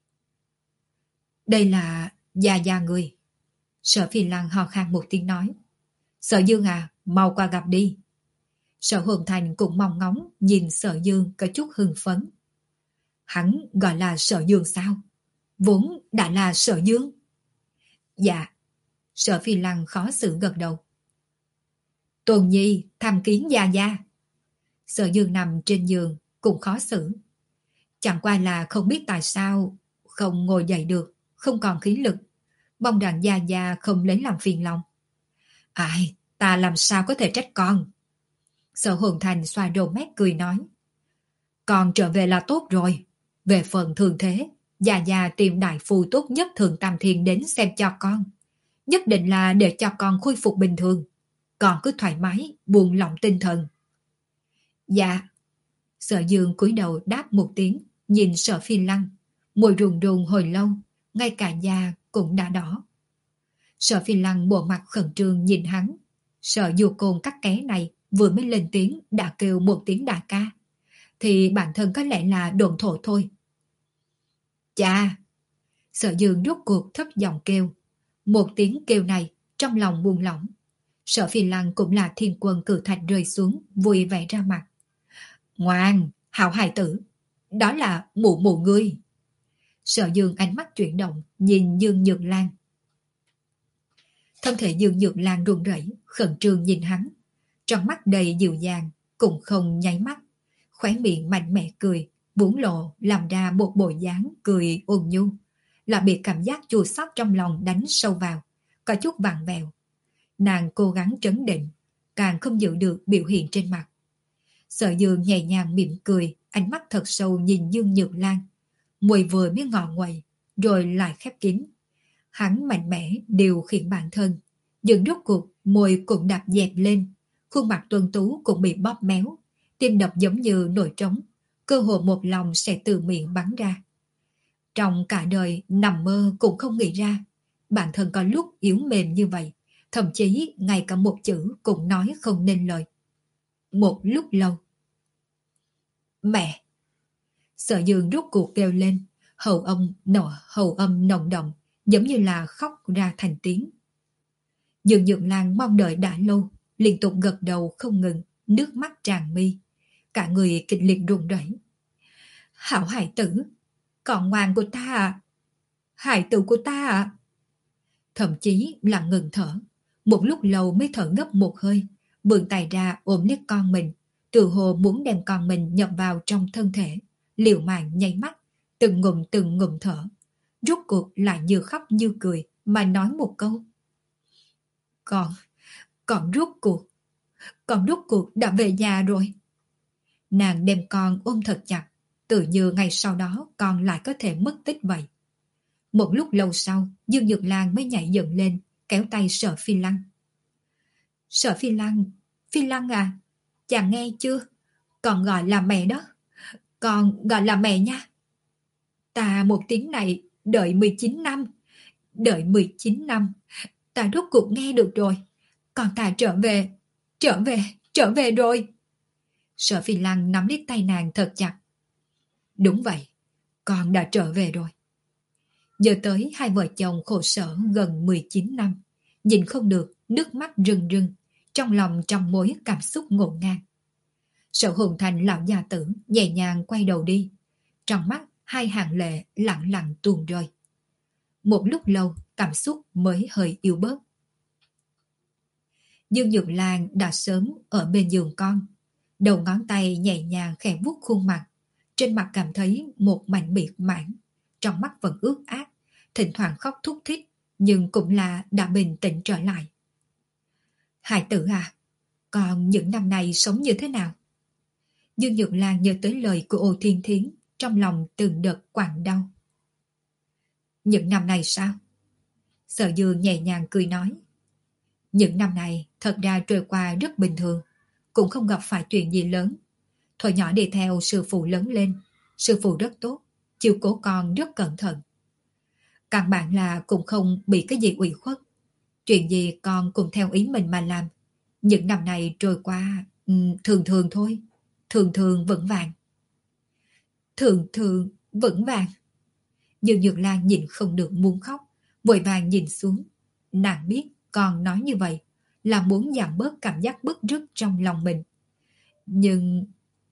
Đây là già già người. Sở Phi Lăng hò khan một tiếng nói. Sở Dương à, mau qua gặp đi. Sở Hồn Thành cũng mong ngóng nhìn Sở Dương có chút hưng phấn. Hắn gọi là Sở Dương sao? Vốn đã là Sở Dương. Dạ. Sở Phi Lăng khó xử gật đầu. Tôn Nhi tham kiến gia gia. Sở Dương nằm trên giường cũng khó xử. Chẳng qua là không biết tại sao không ngồi dậy được, không còn khí lực. Mong rằng gia gia không lấy làm phiền lòng. Ai, ta làm sao có thể trách con. Sở Hồn Thành xoa đầu mét cười nói. Con trở về là tốt rồi. Về phần thường thế, gia gia tìm đại phu tốt nhất Thượng Tam Thiên đến xem cho con. Nhất định là để cho con khôi phục bình thường. Con cứ thoải mái, buông lỏng tinh thần. Dạ. Sở Dương cúi đầu đáp một tiếng, nhìn Sở Phi Lăng. Môi rùng rùng hồi lâu, ngay cả da cũng đã đỏ. Sở Phi Lăng bộ mặt khẩn trương nhìn hắn. Sở Du Côn cắt ké này vừa mới lên tiếng đã kêu một tiếng đại ca, thì bản thân có lẽ là đồn thổ thôi. Chà! Sở Dương rốt cuộc thấp giọng kêu. Một tiếng kêu này trong lòng buông lỏng. Sở Phi Lăng cũng là thiên quân cử thạch rơi xuống, vui vẻ ra mặt. Ngoan, hảo hài tử, đó là mụ mụ ngươi. Sở Dương ánh mắt chuyển động, nhìn Dương Nhược Lan. Thân thể Dương Nhược Lan run rẩy, khẩn trương nhìn hắn. Trong mắt đầy dịu dàng, cũng không nháy mắt. Khóe miệng mạnh mẽ cười, búng lộ làm ra một bộ dáng cười ôn nhu. Là bị cảm giác chua xót trong lòng đánh sâu vào, có chút vặn vẹo. Nàng cố gắng trấn định, càng không giữ được biểu hiện trên mặt. Sở Dương nhẹ nhàng mỉm cười, ánh mắt thật sâu nhìn Dương Nhược Lan. Môi vừa mới ngọ nguậy, rồi lại khép kín. Hắn mạnh mẽ điều khiển bản thân, nhưng rốt cuộc môi cũng đạp dẹp lên, khuôn mặt tuấn tú cũng bị bóp méo, tim đập giống như nổi trống, cơ hồ một lòng sẽ từ miệng bắn ra. Trong cả đời nằm mơ cũng không nghĩ ra, bản thân có lúc yếu mềm như vậy, thậm chí ngay cả một chữ cũng nói không nên lời. Một lúc lâu. Mẹ! Sở Dương rốt cuộc kêu lên, hầu âm nọ hầu âm nồng động, giống như là khóc ra thành tiếng. Dương Nhược Lan mong đợi đã lâu, liên tục gật đầu không ngừng, nước mắt tràn mi, cả người kịch liệt run rẩy. Hảo hải tử, con ngoan của ta à, hải tử của ta à. Thậm chí là ngừng thở, một lúc lâu mới thở gấp một hơi, vươn tay ra ôm lấy con mình, tự hồ muốn đem con mình nhập vào trong thân thể, liều mạng nháy mắt, từng ngụm từng ngụm thở, rốt cuộc lại như khóc như cười mà nói một câu. Con, con rốt cuộc, con rốt cuộc đã về nhà rồi. Nàng đem con ôm thật chặt, tự như ngày sau đó con lại có thể mất tích vậy. Một lúc lâu sau, Dương Nhược Lan mới nhảy dựng lên, kéo tay Sở Phi Lăng. Sở Phi Lăng, Phi Lăng à, chàng nghe chưa? Con gọi là mẹ đó, con gọi là mẹ nha. Ta một tiếng này đợi mười chín năm, đợi mười chín năm, ta rốt cuộc nghe được rồi. Con ta trở về, trở về, trở về rồi. Sở Phi Lăng nắm lấy tay nàng thật chặt. Đúng vậy, con đã trở về rồi. Nhớ tới hai vợ chồng khổ sở gần mười chín năm, nhìn không được, nước mắt rưng rưng, trong lòng trong mối cảm xúc ngổn ngang. Sở Hồn Thành lão gia tử nhẹ nhàng quay đầu đi, trong mắt hai hàng lệ lặng lặng tuôn rơi. Một lúc lâu cảm xúc mới hơi yếu bớt. Dương Nhược Lan đã sớm ở bên giường con, đầu ngón tay nhẹ nhàng khẽ vuốt khuôn mặt, trên mặt cảm thấy một mảnh biệt mãn, trong mắt vẫn ướt át, thỉnh thoảng khóc thúc thích, nhưng cũng là đã bình tĩnh trở lại. Hải tử à, con những năm này sống như thế nào? Dương Nhược Lan nhớ tới lời của Ô Thiên Thiến, trong lòng từng đợt quặn đau. Những năm này sao? Sở Dương nhẹ nhàng cười nói. Những năm này thật ra trôi qua rất bình thường, cũng không gặp phải chuyện gì lớn. Thuở nhỏ đi theo sư phụ lớn lên, sư phụ rất tốt, chiều cố con rất cẩn thận. Căn bản là cũng không bị cái gì ủy khuất. Chuyện gì con cũng theo ý mình mà làm. Những năm này trôi qua um, thường thường thôi, thường thường vững vàng. Thường thường vững vàng. Dương Nhược Lan nhìn không được muốn khóc, vội vàng nhìn xuống. Nàng biết con nói như vậy là muốn giảm bớt cảm giác bức rứt trong lòng mình. Nhưng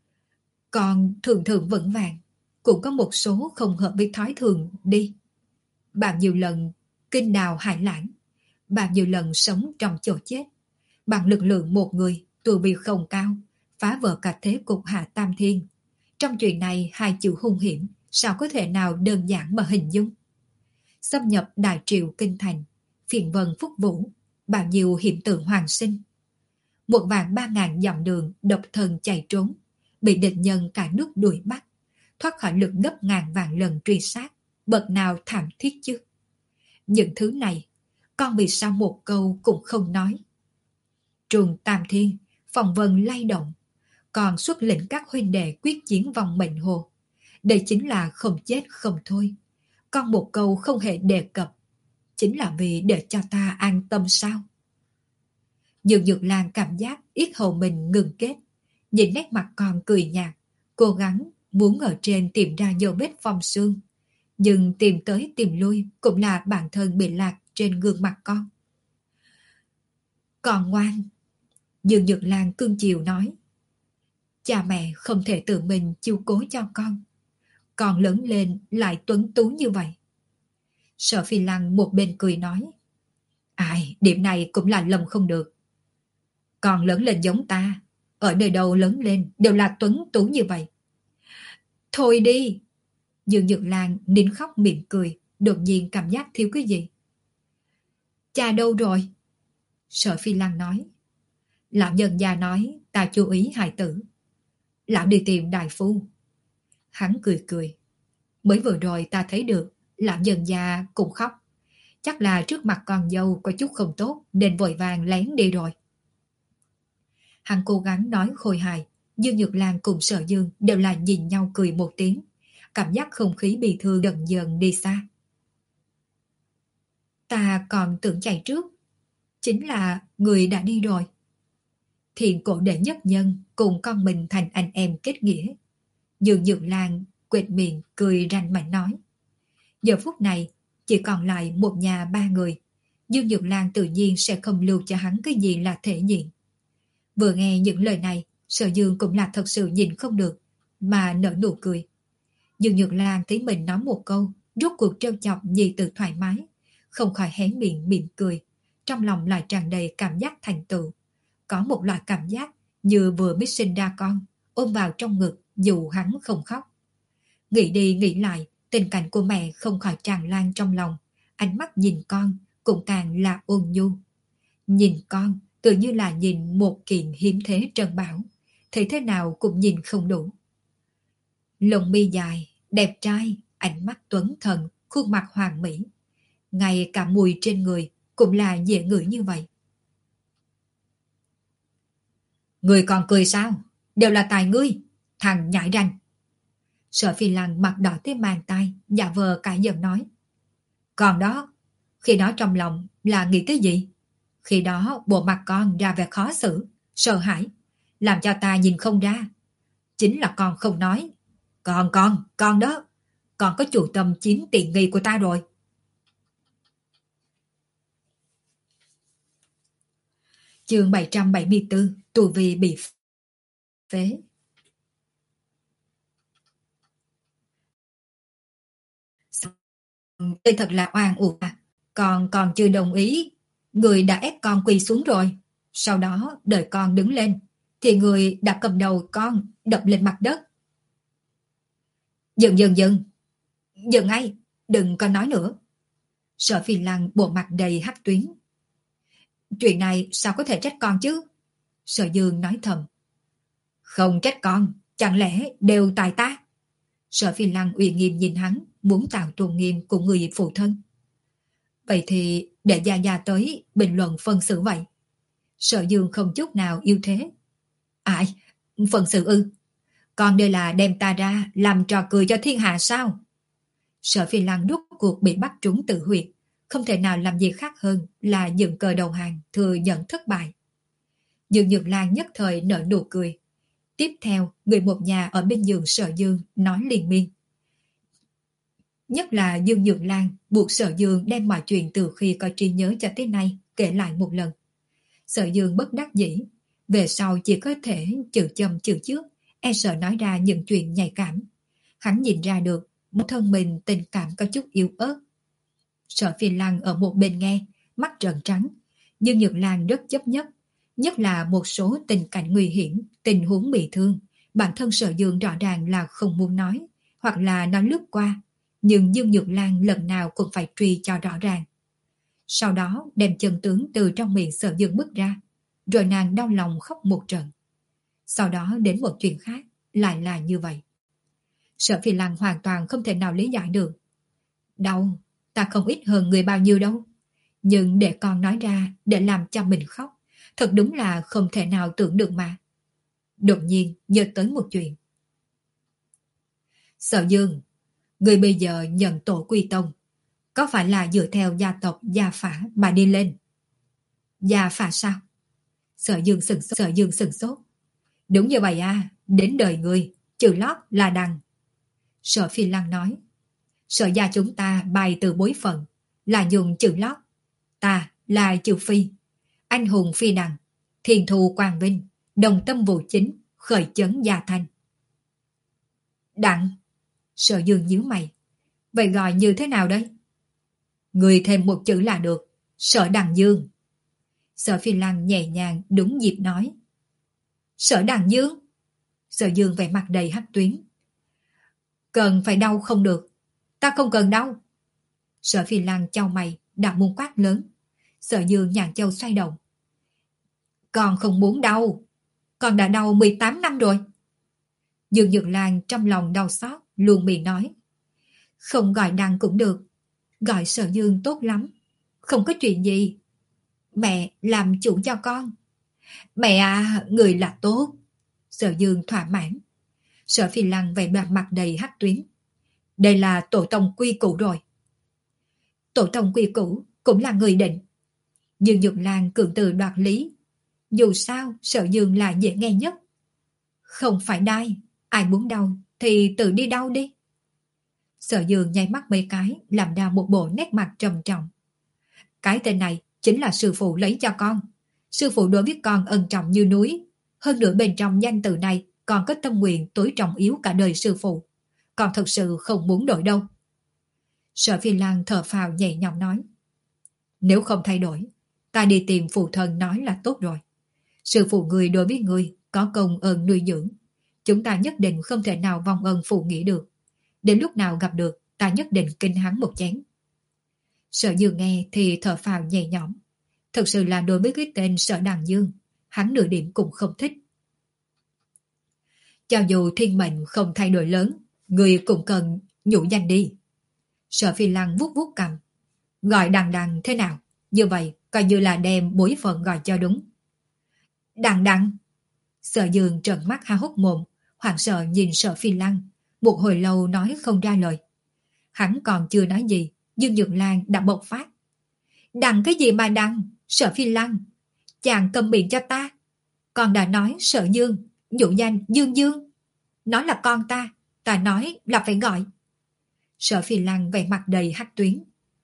con thường thường vững vàng, cũng có một số không hợp với thói thường đi. Bao nhiêu lần kinh đào hải lãng, bao nhiêu lần sống trong chỗ chết, bằng lực lượng một người tu vi không cao, phá vỡ cả thế cục hạ tam thiên. Trong chuyện này hai chữ hung hiểm sao có thể nào đơn giản mà hình dung. Xâm nhập đại triều kinh thành, phiền vân phúc vũ, bao nhiêu hiện tượng hoàng sinh. Một vạn ba ngàn dặm đường độc thân chạy trốn, bị địch nhân cả nước đuổi bắt, thoát khỏi lực gấp ngàn vạn lần truy sát, bậc nào thảm thiết chứ. Những thứ này, con vì sao một câu cũng không nói. Trường Tam Thiên, phòng vân lay động, còn xuất lĩnh các huynh đệ quyết chiến vòng mệnh hồ. Đây chính là không chết không thôi. Con một câu không hề đề cập, chính là vì để cho ta an tâm sao? Dương Nhược Lan cảm giác yết hầu mình ngừng kết, nhìn nét mặt con cười nhạt, cố gắng muốn ở trên tìm ra dấu vết phong xương, nhưng tìm tới tìm lui cũng là bản thân bị lạc trên gương mặt con. Con ngoan, Dương Nhược Lan cưng chiều nói. Cha mẹ không thể tự mình chiếu cố cho con, con lớn lên lại tuấn tú như vậy. Sở Phi Lăng một bên cười nói. Ai, điểm này cũng là lầm không được. Con lớn lên giống ta, ở nơi đâu lớn lên đều là tuấn tú như vậy. Thôi đi. Dương Nhược Lan nín khóc mỉm cười, đột nhiên cảm giác thiếu cái gì. Cha đâu rồi? Sở Phi Lăng nói. Lão nhân già nói ta chú ý hài tử. Lão đi tìm đại phu. Hắn cười cười. Mới vừa rồi ta thấy được lão nhân già cũng khóc. Chắc là trước mặt con dâu có chút không tốt nên vội vàng lén đi rồi. Hắn cố gắng nói khôi hài. Dương Nhược Lan cùng Sở Dương đều là nhìn nhau cười một tiếng, cảm giác không khí bị thương dần dần đi xa. Ta còn tưởng chạy trước, chính là người đã đi rồi. Thiện cổ đệ nhất nhân cùng con mình thành anh em kết nghĩa. Dương Nhược Lan quệt miệng cười ranh mảnh nói. Giờ phút này chỉ còn lại một nhà ba người. Dương Nhược Lan tự nhiên sẽ không lưu cho hắn cái gì là thể diện. Vừa nghe những lời này, Sở Dương cũng là thật sự nhìn không được, mà nở nụ cười. Dương Nhược Lan thấy mình nói một câu, rốt cuộc trêu chọc Nhi Tử thoải mái, không khỏi hé miệng mỉm cười, trong lòng lại tràn đầy cảm giác thành tựu. Có một loại cảm giác như vừa mới sinh ra con, ôm vào trong ngực dù hắn không khóc. Nghĩ đi nghĩ lại, tình cảnh của mẹ không khỏi tràn lan trong lòng, ánh mắt nhìn con cũng càng là ôn nhu. Nhìn con tự như là nhìn một kiện hiếm thế trân bảo, thấy thế nào cũng nhìn không đủ. Lông mi dài, đẹp trai, ánh mắt tuấn thần, khuôn mặt hoàn mỹ. Ngay cả mùi trên người cũng là dễ ngửi như vậy. Người còn cười sao? Đều là tài ngươi, thằng nhãi ranh. Sở Phi Lăng mặt đỏ tới mang tay, giả vờ cãi giận nói. Còn đó, khi đó trong lòng là nghĩ cái gì? Khi đó bộ mặt con ra vẻ khó xử, sợ hãi, làm cho ta nhìn không ra. Chính là con không nói. Còn con, con đó, con có chủ tâm chiếm tiện nghi của ta rồi. Chương bảy trăm bảy mươi tư, tù vi bị phế. Đây thật là oan uổng à. Con còn chưa đồng ý, người đã ép con quỳ xuống rồi. Sau đó đợi con đứng lên, thì người đã cầm đầu con đập lên mặt đất. Dừng dừng dừng, dừng ngay, đừng có nói nữa. Sở Phi Lăng bộ mặt đầy hắc tuyến. Chuyện này sao có thể trách con chứ? Sở Dương nói thầm. Không trách con, chẳng lẽ đều tại ta? Sở Phi Lăng uy nghiêm nhìn hắn, muốn tạo tôn nghiêm của người phụ thân. Vậy thì để Gia Gia tới bình luận phân xử vậy. Sở Dương không chút nào yêu thế. Ai? Phân xử ư? Còn đây là đem ta ra làm trò cười cho thiên hạ sao? Sở Phi Lăng rút cuộc bị bắt trúng tự huyệt, không thể nào làm gì khác hơn là dựng cờ đầu hàng, thừa nhận thất bại. Dương Nhược Lan nhất thời nở nụ cười. Tiếp theo, người một nhà ở bên giường Sở Dương nói liền miên. Nhất là Dương Nhược Lan buộc Sở Dương đem mọi chuyện từ khi có trí nhớ cho tới nay kể lại một lần. Sở Dương bất đắc dĩ, về sau chỉ có thể chữ châm chữ trước, e sợ nói ra những chuyện nhạy cảm. Hắn nhìn ra được một thân mình tình cảm có chút yếu ớt. Sở Phi Lăng ở một bên nghe, mắt trợn trắng, nhưng Nhược Lan rất chấp nhất, nhất là một số tình cảnh nguy hiểm, tình huống bị thương, bản thân Sở Dương rõ ràng là không muốn nói, hoặc là nói lướt qua, nhưng Dương Nhược Lan lần nào cũng phải truy cho rõ ràng. Sau đó đem chân tướng từ trong miệng Sở Dương bước ra, rồi nàng đau lòng khóc một trận. Sau đó đến một chuyện khác, lại là như vậy. Sở Phi Lăng hoàn toàn không thể nào lý giải được. Đau, ta không ít hơn người bao nhiêu đâu. Nhưng để con nói ra để làm cho mình khóc, thật đúng là không thể nào tưởng được mà. Đột nhiên nhớ tới một chuyện. Sở Dương, người bây giờ nhận tổ quy tông, có phải là dựa theo gia tộc Gia Phả mà đi lên? Gia Phả sao? Sở Dương sừng sốt. Sở Dương sừng sốt. Đúng như vậy à, đến đời người, trừ lót là đằng. Sở Phi Lăng nói. Sở gia chúng ta bài từ bối phận, là dùng chữ lót. Ta là chữ Phi. Anh hùng phi đằng, thiền thù quang vinh, đồng tâm vụ chính, khởi chấn gia thanh. Đặng. Sở Dương nhíu mày. Vậy gọi như thế nào đây? Người thêm một chữ là được. Sở Đằng Dương. Sở Phi Lăng nhẹ nhàng đúng dịp nói. Sở Đằng Dương. Sở Dương vẻ mặt đầy hắc tuyến. Cần phải đau không được. Ta không cần đau. Sở Phi Lăng chau mày, đã muốn quát lớn. Sở Dương nhàn châu xoay đầu. Con không muốn đau. Con đã đau mười tám năm rồi. Dương Nhược Lan trong lòng đau xót, luôn miệng nói. Không gọi Đằng cũng được. Gọi Sở Dương tốt lắm. Không có chuyện gì. Mẹ làm chủ cho con. Mẹ à, người là tốt. Sở Dương thỏa mãn. Sở Phi Lăng vẻ mặt mặt đầy hắc tuyến. Đây là tổ tông quy củ rồi. Tổ tông quy củ cũng là người định. Dương Nhược Lan cường từ đoạt lý. Dù sao Sở Dương là dễ nghe nhất. Không phải đai. Ai muốn đau thì tự đi đau đi. Sở Dương nháy mắt mấy cái, làm ra một bộ nét mặt trầm trọng. Cái tên này chính là sư phụ lấy cho con. Sư phụ đối với con ân trọng như núi. Hơn nữa bên trong danh từ này còn có tâm nguyện tối trọng yếu cả đời sư phụ. Con thật sự không muốn đổi đâu. Sở Phi Lăng thở phào nhẹ nhõm nói. Nếu không thay đổi, ta đi tìm phụ thân nói là tốt rồi. Sư phụ người đối với người có công ơn nuôi dưỡng. Chúng ta nhất định không thể nào vong ơn phụ nghĩa được. Đến lúc nào gặp được, ta nhất định kinh hắn một chén. Sở Dương nghe thì thở phào nhẹ nhõm. Thật sự là đối với cái tên Sở Đằng Dương, hắn nửa điểm cũng không thích. Cho dù thiên mệnh không thay đổi lớn, người cũng cần nhủ danh đi. Sở Phi Lăng vuốt vuốt cằm. Gọi Đằng Đằng thế nào? Như vậy coi như là đem bối phận gọi cho đúng. Đằng Đằng. Sở Dương trợn mắt há hốc mồm, hoảng sợ nhìn Sở Phi Lăng, một hồi lâu nói không ra lời. Hắn còn chưa nói gì, Dương Nhược Lan đã bộc phát. Đằng cái gì mà đằng? Sở Phi Lăng, chàng cầm miệng cho ta. Con đã nói Sở Dương, dụ danh Dương Dương. Nói là con ta, ta nói là phải gọi. Sở Phi Lăng vẻ mặt đầy hắc tuyến.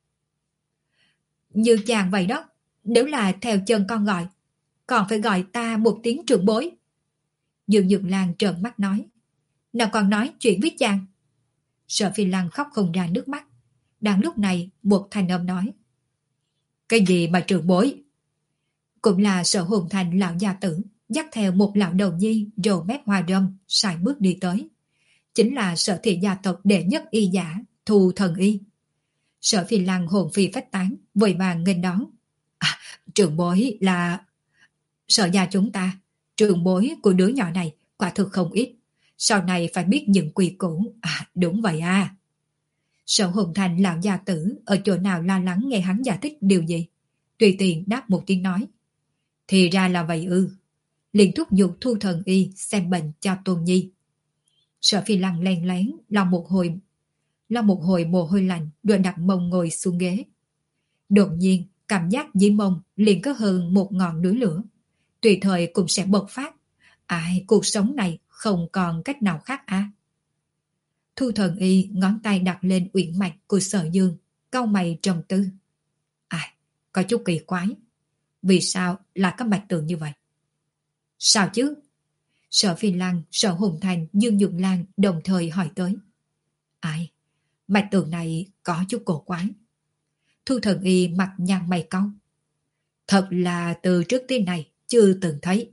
Như chàng vậy đó, nếu là theo chân con gọi, còn phải gọi ta một tiếng trưởng bối. Dương Nhược Lan trợn mắt nói. Nào còn nói chuyện với chàng. Sở Phi Lăng khóc không ra nước mắt. Đang lúc này một thanh âm nói. Cái gì mà trưởng bối? Cũng là Sở Hồn Thành lão gia tử, dắt theo một lão đầu nhi râu mép hoa râm, sải bước đi tới. Chính là Sở thị gia tộc đệ nhất y giả, Thu Thần Y. Sở Phi Lăng hồn phi phách tán, vội vàng nghênh đón. À, trưởng bối là... Sở gia chúng ta, trưởng bối của đứa nhỏ này quả thực không ít. Sau này phải biết những quy củ. À, đúng vậy à. Sở Hồn Thành lão gia tử ở chỗ nào lo lắng nghe hắn giải thích điều gì. Tùy tiện đáp một tiếng nói. Thì ra là vậy ư. Liền thúc giục Thu Thần Y xem bệnh cho Tôn Nhi. Sở Phi Lăng len lén lòng một hồi lòng một hồi mồ hôi lạnh, rồi đặt mông ngồi xuống ghế. Đột nhiên cảm giác dưới mông liền có hơn một ngọn núi lửa, tùy thời cũng sẽ bộc phát. Ai, cuộc sống này không còn cách nào khác à? Thu Thần Y ngón tay đặt lên uyển mạch của Sở Dương, cau mày trầm tư. Ai, có chút kỳ quái. Vì sao là có mạch tượng như vậy? Sao chứ? Sở Phi Lăng, Sở Hồn Thành, Dương Nhược Lan đồng thời hỏi tới. Ai, mạch tượng này có chút cổ quái. Thu Thần Y mặt nhăn mày cau. Thật là từ trước tới nay chưa từng thấy.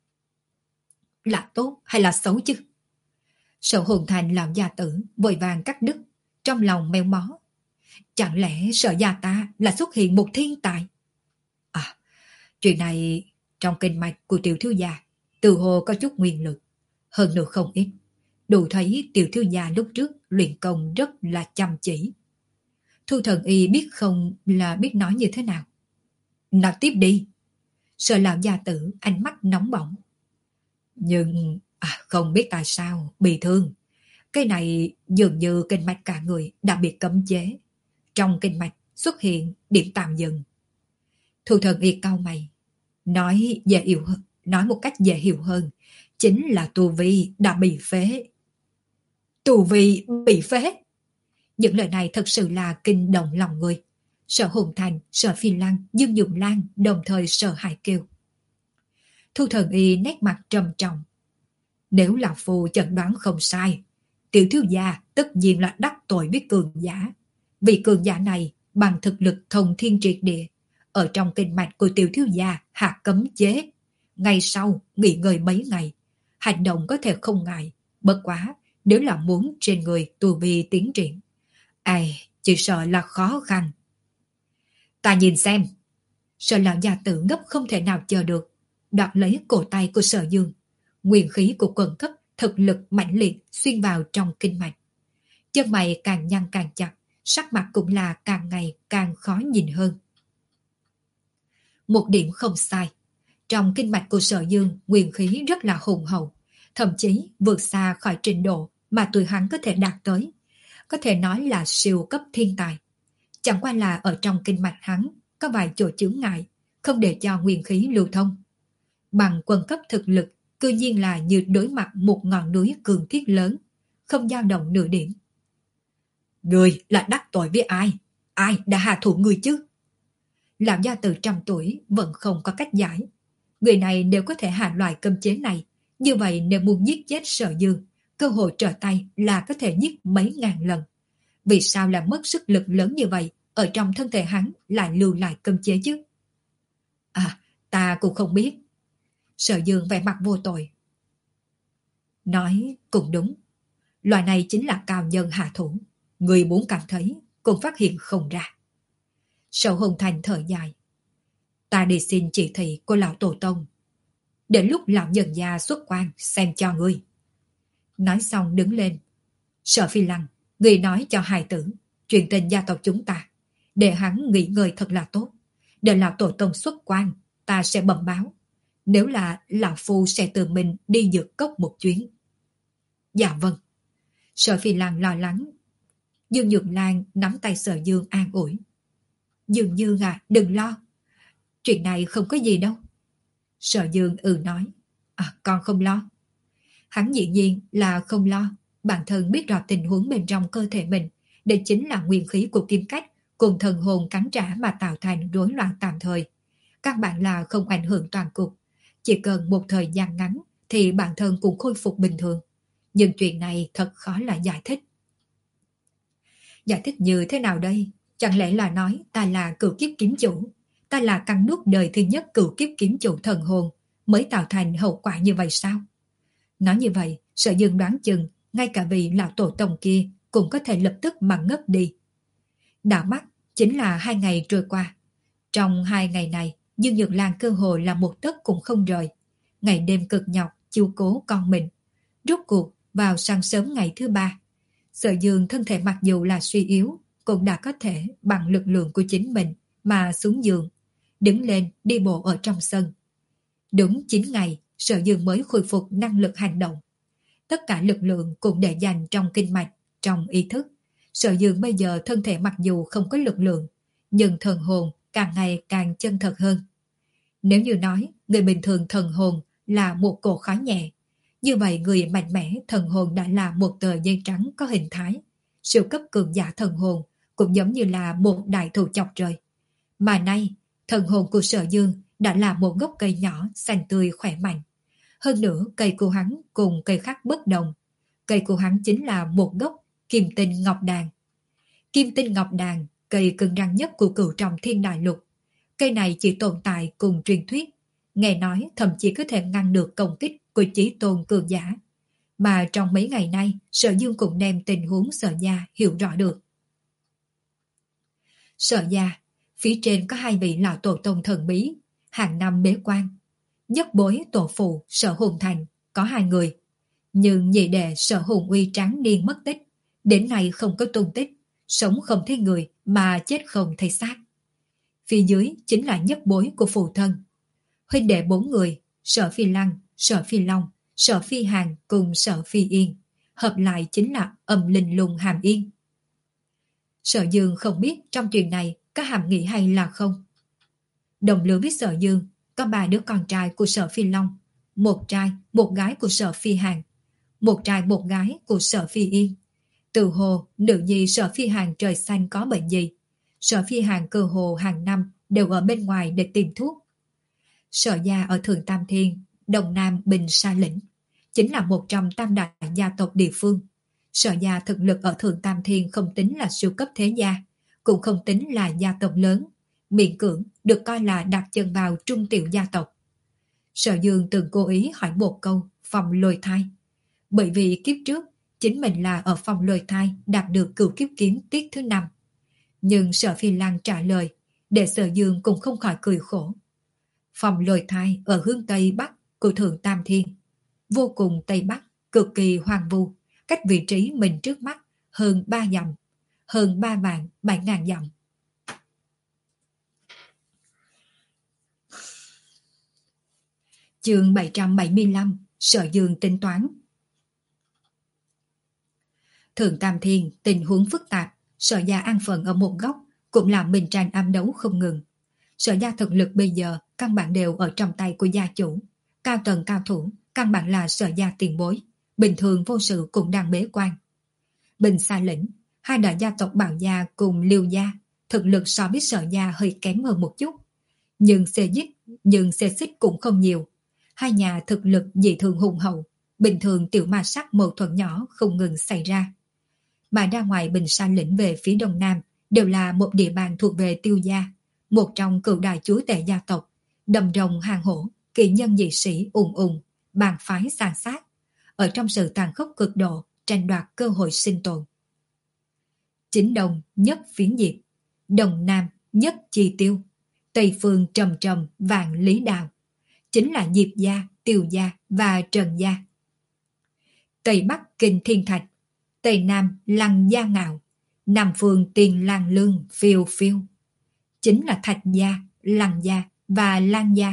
Là tốt hay là xấu chứ? Sở Hồn Thành lão gia tử vội vàng cắt đứt, trong lòng meo mó. Chẳng lẽ Sở gia ta là xuất hiện một thiên tài? À, chuyện này trong kinh mạch của tiểu thiếu gia từ hồ có chút nguyên lực, hơn nữa không ít. Đủ thấy tiểu thiếu gia lúc trước luyện công rất là chăm chỉ. Thu Thần Y biết không là biết nói như thế nào. Nói tiếp đi. Sở lão gia tử ánh mắt nóng bỏng. Nhưng à, không biết tại sao bị thương. Cái này dường như kinh mạch cả người đã bị cấm chế. Trong kinh mạch xuất hiện điểm tạm dừng. Thu Thần Y cau mày. Nói dễ hiểu hơn, nói một cách dễ hiểu hơn, chính là tu vi đã bị phế. Tu vi bị phế? Những lời này thật sự là kinh động lòng người. Sở Hồn Thành, Sở Phi Lăng, Dương Nhược Lan đồng thời sợ hãi kêu. Thu Thần Y nét mặt trầm trọng. Nếu lão phu chẩn đoán không sai, tiểu thiếu gia tất nhiên là đắc tội với cường giả. Vì cường giả này bằng thực lực thông thiên triệt địa, ở trong kinh mạch của tiểu thiếu gia hạ cấm chế. Ngày sau nghỉ ngơi mấy ngày, hành động có thể không ngại. Bất quá nếu là muốn trên người tu vi tiến triển, ai chỉ sợ là khó khăn. Ta nhìn xem. Sở lão gia tử gấp không thể nào chờ được, đoạt lấy cổ tay của Sở Dương. Nguyên khí của quần cấp thực lực mãnh liệt xuyên vào trong kinh mạch. Chân mày càng nhăn càng chặt, sắc mặt cũng là càng ngày càng khó nhìn hơn. Một điểm không sai, trong kinh mạch của Sở Dương nguyên khí rất là hùng hậu, thậm chí vượt xa khỏi trình độ mà tụi hắn có thể đạt tới. Có thể nói là siêu cấp thiên tài. Chẳng qua là ở trong kinh mạch hắn có vài chỗ chướng ngại, không để cho nguyên khí lưu thông. Bằng quân cấp thực lực, cư nhiên là như đối mặt một ngọn núi cường thiết lớn, không dao động nửa điểm. Người là đắc tội với ai? Ai đã hạ thủ người chứ? Lão gia từ trăm tuổi vẫn không có cách giải. Người này nếu có thể hạ loại cấm chế này, như vậy nếu muốn giết chết Sở Dương, cơ hội trở tay là có thể giết mấy ngàn lần. Vì sao lại mất sức lực lớn như vậy, ở trong thân thể hắn lại lưu lại cấm chế chứ? À, ta cũng không biết. Sở Dương vẻ mặt vô tội. Nói cũng đúng. Loại này chính là cao nhân hạ thủ. Người muốn cảm thấy cũng phát hiện không ra. Sở Hồng Thành thở dài. Ta đi xin chỉ thị của lão tổ tông. Đến lúc lão nhân gia xuất quan xem cho ngươi. Nói xong đứng lên. Sở Phi Lăng, người nói cho hài tử, truyền tình gia tộc chúng ta, để hắn nghỉ ngơi thật là tốt. Để lão tổ tông xuất quan, ta sẽ bẩm báo. Nếu là lão phu sẽ tự mình đi dược cốc một chuyến. Dạ vâng. Sở Phi Lăng lo lắng. Dương Nhược Lan nắm tay Sở Dương an ủi. Dương Dương à, đừng lo. Chuyện này không có gì đâu. Sở Dương ừ nói. À, con không lo. Hắn dĩ nhiên là không lo. Bản thân biết rõ tình huống bên trong cơ thể mình. Đây chính là nguyên khí của kim cách cùng thần hồn cắn trả mà tạo thành rối loạn tạm thời. Các bạn là không ảnh hưởng toàn cục. Chỉ cần một thời gian ngắn thì bản thân cũng khôi phục bình thường. Nhưng chuyện này thật khó là giải thích. Giải thích như thế nào đây? Chẳng lẽ là nói ta là cửu kiếp kiếm chủ, ta là cắn nuốt đời thứ nhất cửu kiếp kiếm chủ thần hồn mới tạo thành hậu quả như vậy sao? Nói như vậy, Sở Dương đoán chừng ngay cả vị lão tổ tông kia cũng có thể lập tức mà ngất đi. Đảo mắt chính là hai ngày trôi qua. Trong hai ngày này, Dương Nhược Lan cơ hội là một tấc cũng không rời. Ngày đêm cực nhọc chiếu cố con mình. Rốt cuộc vào sáng sớm ngày thứ ba, Sở Dương thân thể mặc dù là suy yếu cũng đã có thể bằng lực lượng của chính mình mà xuống giường, đứng lên đi bộ ở trong sân. Đúng chín ngày, Sở Dương mới khôi phục năng lực hành động. Tất cả lực lượng cũng để dành trong kinh mạch, trong ý thức. Sở Dương bây giờ thân thể mặc dù không có lực lượng, nhưng thần hồn càng ngày càng chân thật hơn. Nếu như nói người bình thường thần hồn là một cỗ khói nhẹ, như vậy người mạnh mẽ thần hồn đã là một tờ giấy trắng có hình thái. Siêu cấp cường giả thần hồn cũng giống như là một đại thụ chọc trời. Mà nay, thần hồn của Sở Dương đã là một gốc cây nhỏ xanh tươi khỏe mạnh. Hơn nữa cây của hắn cùng cây khác bất đồng. Cây của hắn chính là một gốc kim tinh ngọc đàn. Kim tinh ngọc đàn, cây cứng rắn nhất của cửu trọng thiên đại lục. Cây này chỉ tồn tại cùng truyền thuyết. Nghe nói thậm chí có thể ngăn được công kích của chí tôn cường giả. Mà trong mấy ngày nay, Sở Dương cũng đem tình huống Sở gia hiểu rõ được. Sở gia, phía trên có hai vị lão tổ tông thần bí, hàng năm bế quan. Nhất bối tổ phụ Sở Hồn Thành có hai người, nhưng nhị đệ Sở Hồn Uy tráng niên mất tích, đến nay không có tung tích, sống không thấy người mà chết không thấy xác. Phía dưới chính là nhất bối của phụ thân. Huynh đệ bốn người, Sở Phi Lăng, Sở Phi Long, Sở Phi Hàn cùng Sở Phi Yên, hợp lại chính là Âm Linh Lung Hàm Yên. Sở Dương không biết trong chuyện này có hàm nghĩa hay là không. Đồng lứa với Sở Dương có ba đứa con trai của Sở Phi Long, một trai, một gái của Sở Phi Hàn, một trai một gái của Sở Phi Yên. Từ hồ, nữ nhi Sở Phi Hàn trời xanh có bệnh gì, Sở Phi Hàn cơ hồ hàng năm đều ở bên ngoài để tìm thuốc. Sở gia ở Thượng Tam Thiên, Đông Nam Bình Sa Lĩnh, chính là một trong tam đại gia tộc địa phương. Sở gia thực lực ở Thượng Tam Thiên không tính là siêu cấp thế gia, cũng không tính là gia tộc lớn, miễn cưỡng được coi là đặt chân vào trung tiểu gia tộc. Sở Dương từng cố ý hỏi một câu phòng lôi thai, bởi vì kiếp trước chính mình là ở phòng lôi thai đạt được cửu kiếp kiếm tiết thứ năm. Nhưng Sở Phi Lăng trả lời để Sở Dương cũng không khỏi cười khổ. Phòng lôi thai ở hướng Tây Bắc của Thượng Tam Thiên, vô cùng Tây Bắc, cực kỳ hoang vu, cách vị trí mình trước mắt hơn ba dặm, hơn ba vạn bảy ngàn dặm. Chương bảy trăm bảy mươi lăm, Sở Dương tính toán. Thượng Tam Thiên tình huống phức tạp, Sở gia an phận ở một góc, cũng làm mình tranh âm đấu không ngừng. Sở gia thực lực bây giờ căn bản đều ở trong tay của gia chủ, cao tầng cao thủ, căn bản là Sở gia tiền bối, bình thường vô sự cũng đang bế quan. Bình Sa Lĩnh, hai đại gia tộc Bào gia cùng Liêu gia thực lực so với Sở gia hơi kém hơn một chút, nhưng xê dít nhưng xê xích cũng không nhiều. Hai nhà thực lực dị thường hùng hậu, bình thường tiểu ma sát mâu thuẫn nhỏ không ngừng xảy ra. Mà ra ngoài Bình Sa lĩnh về phía đông nam đều là một địa bàn thuộc về Tiêu gia, một trong cựu đại chúa tể gia tộc, đầm rồng hang hổ, kỳ nhân dị sĩ ùng ùng, bàn phái san sát, ở trong sự tàn khốc cực độ tranh đoạt cơ hội sinh tồn. Chính đông nhất phiến diệp, đông nam nhất chi tiêu, tây phương trầm trầm vạn lý đào, chính là Diệp gia, Tiêu gia và Trần gia. Tây bắc kinh thiên thạch, tây nam lăng gia ngạo, nam phương tiền lang lương phiêu phiêu, chính là Thạch gia, Lăng gia và Lan gia.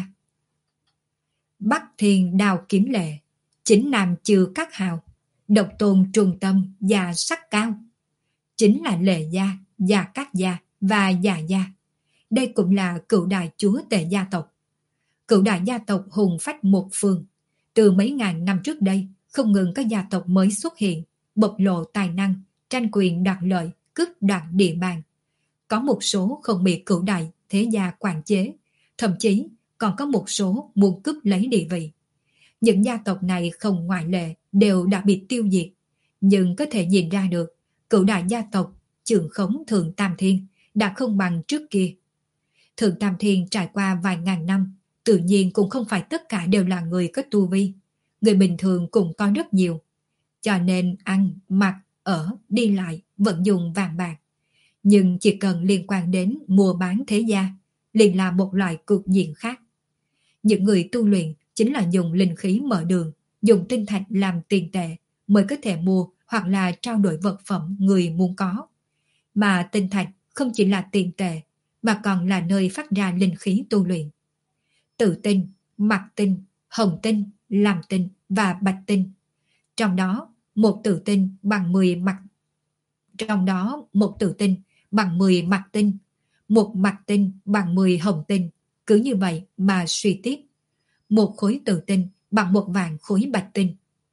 Bắc thiên đào kiếm lệ, chính nam trừ các hào, độc tôn trung tâm và sắc cao, chính là Lệ gia, Gia Cát gia và Gia gia. Đây cũng là cựu đại chúa tể gia tộc. Cựu đại gia tộc hùng phách một phương. Từ mấy ngàn năm trước đây, không ngừng các gia tộc mới xuất hiện, bộc lộ tài năng, tranh quyền đoạt lợi, cướp đoạt địa bàn. Có một số không bị cựu đại thế gia quản chế, thậm chí còn có một số muốn cướp lấy địa vị. Những gia tộc này không ngoại lệ đều đã bị tiêu diệt, nhưng có thể nhìn ra được cựu đại gia tộc trưởng khống Thượng Tam Thiên đã không bằng trước kia. Thượng Tam Thiên trải qua vài ngàn năm, tự nhiên cũng không phải tất cả đều là người có tu vi. Người bình thường cũng có rất nhiều. Cho nên ăn, mặc, ở, đi lại vẫn dùng vàng bạc. Nhưng chỉ cần liên quan đến mua bán thế gia, liền là một loại cục diện khác. Những người tu luyện chính là dùng linh khí mở đường, dùng tinh thạch làm tiền tệ mới có thể mua hoặc là trao đổi vật phẩm người muốn có. Mà tinh thạch không chỉ là tiền tệ, mà còn là nơi phát ra linh khí tu luyện. Tử tinh, mặc tinh, hồng tinh, lam tinh và bạch tinh. Trong đó, một tử tinh bằng mười mặc Trong đó, một tử tinh bằng mười mặc tinh, một mặc tinh bằng mười hồng tinh. Cứ như vậy mà suy tiếp. Một khối tử tinh bằng một vạn khối bạch tinh.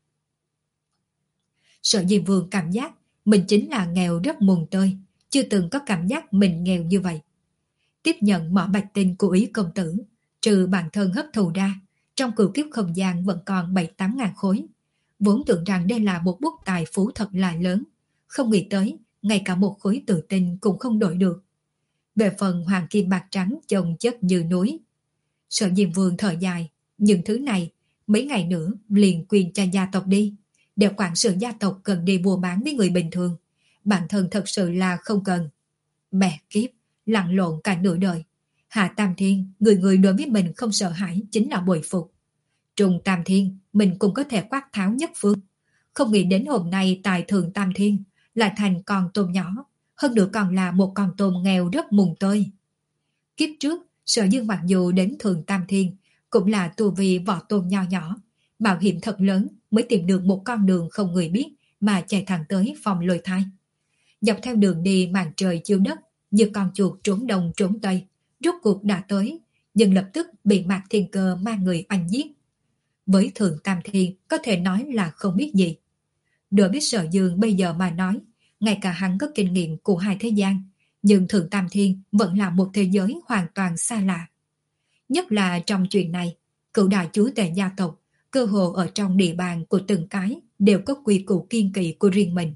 Sở Diêm Vương cảm giác mình chính là nghèo rất mùng tơi, chưa từng có cảm giác mình nghèo như vậy. Tiếp nhận mỏ bạch tinh của Ý công tử, trừ bản thân hấp thụ ra, trong cửu kiếp không gian vẫn còn bảy tám ngàn khối. Vốn tưởng rằng đây là một bút tài phú thật là lớn, không nghĩ tới ngay cả một khối tử tinh cũng không đổi được. Về phần hoàng kim bạc trắng chồng chất như núi, Sở Diêm Vương thở dài, những thứ này mấy ngày nữa liền quyền cho gia tộc đi, để quản sự gia tộc cần đi mua bán với người bình thường, bản thân thật sự là không cần. Mẹ kiếp, lặn lộn cả nửa đời, Hạ Tam Thiên người người đối với mình không sợ hãi chính là bội phục. Trùng Tam Thiên mình cũng có thể quát tháo nhất phương, không nghĩ đến hôm nay tại Thượng Tam Thiên lại thành con tôm nhỏ, hơn nữa còn là một con tôm nghèo rất mùng tơi. Kiếp trước Sở Dương mặc dù đến Thượng Tam Thiên cũng là tu vi vỏ tôm nho nhỏ, mạo hiểm thật lớn mới tìm được một con đường không người biết mà chạy thẳng tới phòng lôi thai. Dọc theo đường đi màn trời chiếu đất, như con chuột trốn đông trốn tây, rốt cuộc đã tới, nhưng lập tức bị Mạc Thiên Cơ mang người oanh giết. Với Thượng Tam Thiên có thể nói là không biết gì. Đối với Sở Dương bây giờ mà nói, ngay cả hắn có kinh nghiệm của hai thế gian, nhưng Thượng Tam Thiên vẫn là một thế giới hoàn toàn xa lạ. Nhất là trong chuyện này, cựu đại chúa tể gia tộc, cơ hồ ở trong địa bàn của từng cái đều có quy củ kiên kỵ của riêng mình.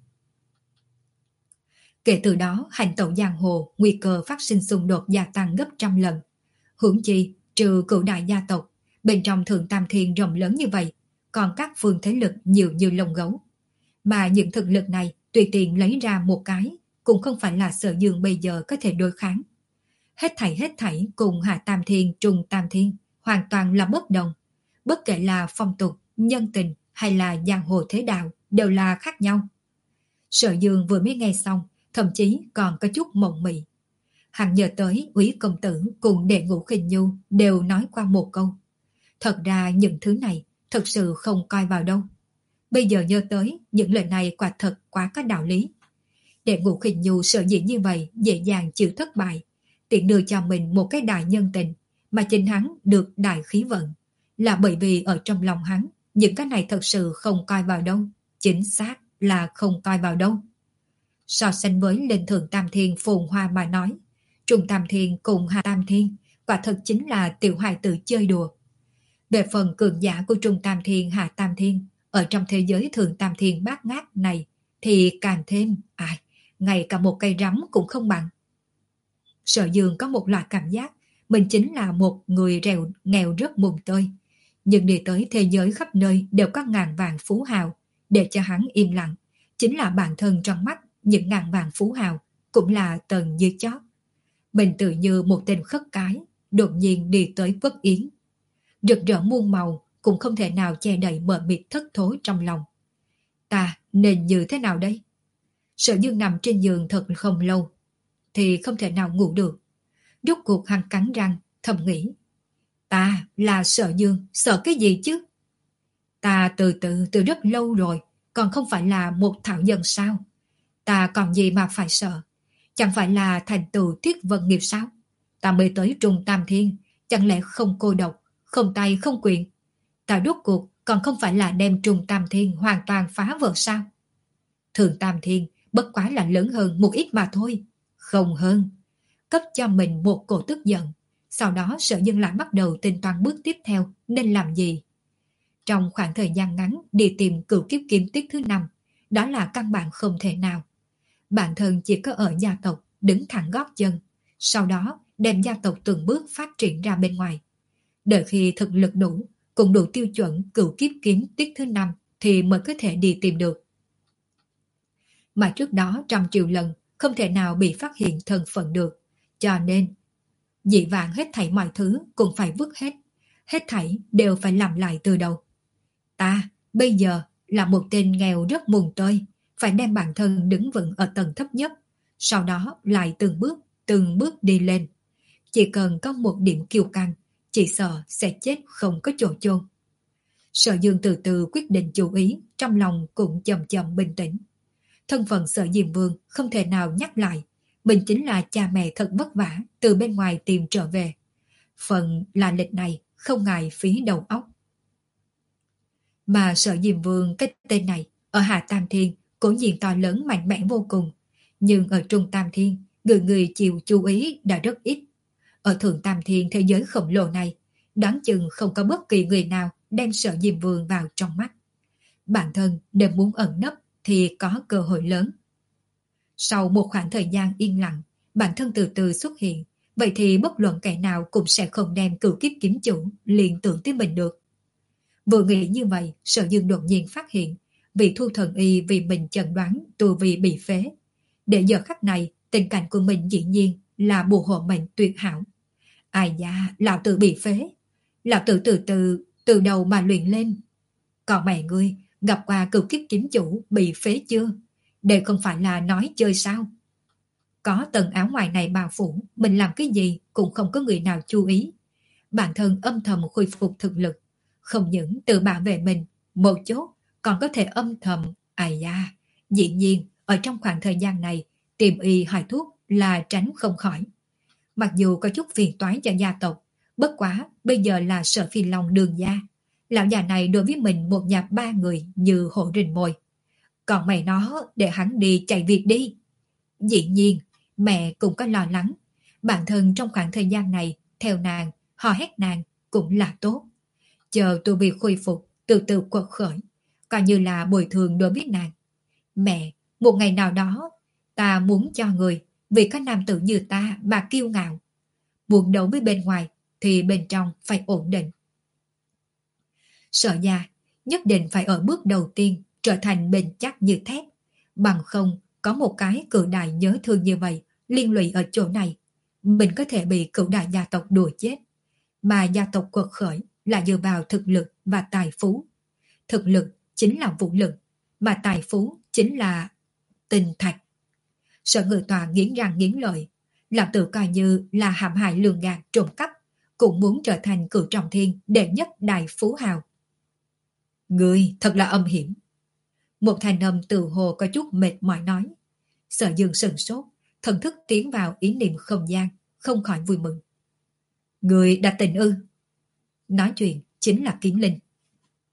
Kể từ đó, hành tẩu giang hồ, nguy cơ phát sinh xung đột gia tăng gấp trăm lần. Huống chi, trừ cựu đại gia tộc, bên trong Thượng Tam Thiên rộng lớn như vậy, còn các phương thế lực nhiều như lông gấu. Mà những thực lực này tùy tiện lấy ra một cái, cũng không phải là Sở Dương bây giờ có thể đối kháng. Hết thảy hết thảy cùng Hạ Tam Thiên, Trùng Tam Thiên hoàn toàn là bất đồng. Bất kể là phong tục, nhân tình hay là giang hồ thế đạo đều là khác nhau. Sở Dương vừa mới nghe xong, thậm chí còn có chút mộng mị. Hắn nhớ tới Úy công tử cùng Đệ Ngũ Khinh Nhu đều nói qua một câu. Thật ra những thứ này thật sự không coi vào đâu. Bây giờ nhớ tới những lời này quả thật quá có đạo lý. Đệ Ngũ Khinh Nhu sợ dĩ như vậy dễ dàng chịu thất bại, tiện đưa cho mình một cái đại nhân tình, mà chính hắn được đại khí vận, là bởi vì ở trong lòng hắn những cái này thật sự không coi vào đâu, chính xác là không coi vào đâu. So sánh với lên thượng Tam Thiên phồn hoa mà nói, Trung Tam Thiên cùng Hạ Tam Thiên quả thật chính là tiểu hài tử chơi đùa. Về phần cường giả của Trung Tam Thiên Hạ Tam Thiên, ở trong thế giới thượng Tam Thiên bát ngát này thì càng thêm, ai, ngay cả một cây rắm cũng không bằng. Sở Dương có một loại cảm giác mình chính là một người rèo nghèo rất mùng tơi, nhưng đi tới thế giới khắp nơi đều có ngàn vàng phú hào, để cho hắn im lặng, chính là bản thân trong mắt những ngàn vàng phú hào cũng là tầng dưới chót. Mình tự như một tên khất cái, đột nhiên đi tới Vất Yến. Rực rỡ muôn màu cũng không thể nào che đậy mờ mịt thất thối trong lòng. Ta nên như thế nào đây? Sở Dương nằm trên giường thật không lâu, thì không thể nào ngủ được. Rốt cuộc hắn cắn răng, thầm nghĩ. Ta là Sở Dương, sợ cái gì chứ? Ta từ từ từ rất lâu rồi, còn không phải là một thảo dân sao? Ta còn gì mà phải sợ? Chẳng phải là thành tựu Thiết Vân Nghiệp sao? Ta mới tới Trung Tam Thiên, chẳng lẽ không cô độc, không tay không quyền? Ta rốt cuộc còn không phải là đem Trung Tam Thiên hoàn toàn phá vỡ sao? Thường Tam Thiên bất quá là lớn hơn một ít mà thôi, không hơn. Cấp cho mình một cổ tức giận, sau đó Sở Dương lại bắt đầu tính toán bước tiếp theo nên làm gì. Trong khoảng thời gian ngắn đi tìm Cửu Kiếp Kiếm tiết thứ năm, đó là căn bản không thể nào. Bản thân chỉ có ở gia tộc đứng thẳng gót chân, sau đó đem gia tộc từng bước phát triển ra bên ngoài. Đợi khi thực lực đủ, cũng đủ tiêu chuẩn Cửu Kiếp Kiếm tiết thứ năm thì mới có thể đi tìm được. Mà trước đó trăm triệu lần không thể nào bị phát hiện thân phận được, cho nên dị vãng hết thảy mọi thứ cũng phải vứt hết, hết thảy đều phải làm lại từ đầu. Ta bây giờ là một tên nghèo rất mùng tơi, phải đem bản thân đứng vững ở tầng thấp nhất, sau đó lại từng bước từng bước đi lên. Chỉ cần có một điểm kiêu căng, chỉ sợ sẽ chết không có chỗ chôn. Sở Dương từ từ quyết định chú ý, trong lòng cũng chậm chậm bình tĩnh. Thân phận Sở Diêm Vương không thể nào nhắc lại, mình chính là cha mẹ thật vất vả từ bên ngoài tìm trở về. Phần là lịch này không ngại phí đầu óc. Mà Sở Diêm Vương cái tên này ở Hạ Tam Thiên cố nhiên to lớn mạnh mẽ vô cùng, nhưng ở Trung Tam Thiên người người chịu chú ý đã rất ít. Ở Thượng Tam Thiên thế giới khổng lồ này, đoán chừng không có bất kỳ người nào đem Sở Diêm Vương vào trong mắt. Bản thân nếu muốn ẩn nấp thì có cơ hội lớn. Sau một khoảng thời gian yên lặng, bản thân từ từ xuất hiện, vậy thì bất luận kẻ nào cũng sẽ không đem Cửu Kiếp Kiếm chủ liên tưởng tới mình được. Vừa nghĩ như vậy, Sở Dương đột nhiên phát hiện vị Thu Thần Y vì mình chẩn đoán tu vi bị phế. Để giờ khắc này, tình cảnh của mình dĩ nhiên là bùa hộ mệnh tuyệt hảo. Ai da, lão tử bị phế. Lão tử từ từ, từ đầu mà luyện lên. Còn mẹ ngươi, gặp qua Cửu Kiếp Kiếm chủ bị phế chưa? Đây không phải là nói chơi sao? Có tầng áo ngoài này bao phủ, mình làm cái gì cũng không có người nào chú ý. Bản thân âm thầm khôi phục thực lực, không những tự bảo vệ mình, một chốt còn có thể âm thầm. Ai da, dĩ nhiên ở trong khoảng thời gian này tìm y hỏi thuốc là tránh không khỏi. Mặc dù có chút phiền toái cho gia tộc, bất quá bây giờ là Sở Phi Long đường gia. Lão già này đối với mình một nhà ba người như hổ rình mồi. Còn mẹ nó để hắn đi chạy việc đi. Dĩ nhiên mẹ cũng có lo lắng, bản thân trong khoảng thời gian này theo nàng, hò hét nàng cũng là tốt. Chờ tu vi khôi phục, từ từ quật khởi, coi như là bồi thường đối với nàng. Mẹ, một ngày nào đó ta muốn cho người vì có nam tử như ta mà kiêu ngạo. Muốn đấu với bên ngoài thì bên trong phải ổn định. Sở gia nhất định phải ở bước đầu tiên trở thành bền chắc như thép, bằng không có một cái cự đại nhớ thương như vậy liên lụy ở chỗ này, mình có thể bị cự đại gia tộc đùa chết. Mà gia tộc quật khởi là dựa vào thực lực và tài phú. Thực lực chính là vũ lực, mà tài phú chính là tình thạch. Sở Ngự Tòa nghiến răng nghiến lợi, làm tự coi như là hãm hại lường gạt trộm cắp, cũng muốn trở thành Cửu Trọng Thiên đệ nhất đại phú hào. Người thật là âm hiểm. Một thanh âm tự hồ có chút mệt mỏi nói. Sở Dương sừng sốt, thần thức tiến vào ý niệm không gian, không khỏi vui mừng. Người đã tỉnh ư? Nói chuyện chính là Kiến Linh.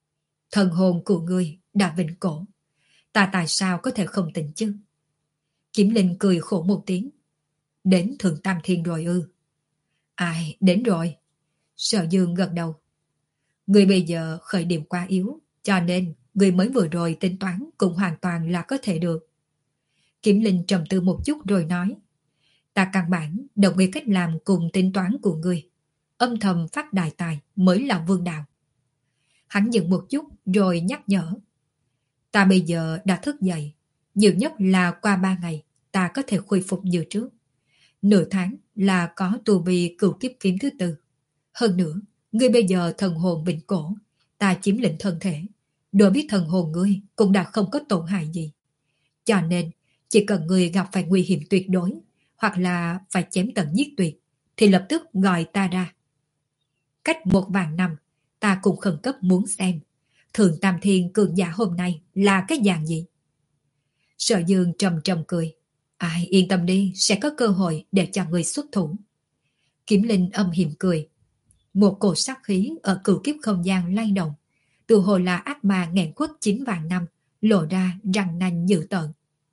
Thần hồn của người đã vĩnh cổ, ta tại sao có thể không tỉnh chứ? Kiếm Linh cười khổ một tiếng. Đến Thượng Tam Thiên rồi ư? Ai, đến rồi. Sở Dương gật đầu. Người bây giờ khởi điểm quá yếu, cho nên người mới vừa rồi tính toán cũng hoàn toàn là có thể được. Kiếm Linh trầm tư một chút rồi nói. Ta căn bản đồng ý cách làm cùng tính toán của người. Âm thầm phát đại tài mới là vương đạo. Hắn dừng một chút rồi nhắc nhở. Ta bây giờ đã thức dậy. Nhiều nhất là qua ba ngày ta có thể khôi phục như trước. Nửa tháng là có tu vi cửu kiếp kiếm thứ tư. Hơn nữa, ngươi bây giờ thần hồn bình cổ, ta chiếm lĩnh thân thể. Đối với thần hồn ngươi cũng đã không có tổn hại gì. Cho nên, chỉ cần ngươi gặp phải nguy hiểm tuyệt đối, hoặc là phải chém tận giết tuyệt, thì lập tức gọi ta ra. Cách một vạn năm, ta cũng khẩn cấp muốn xem Thượng Tam Thiên cường giả hôm nay là cái dạng gì. Sở Dương trầm trầm cười. Ai yên tâm đi, sẽ có cơ hội để cho người xuất thủ. Kiếm Linh âm hiểm cười. Một cổ sát khí ở cửu kiếp không gian lay động, tự hồ là ác ma nghẹn khuất chín vạn năm, lộ ra răng nanh dữ tợn.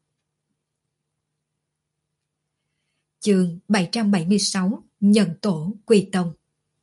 Chương bảy trăm bảy mươi sáu, Nhận tổ Quỳ Tông.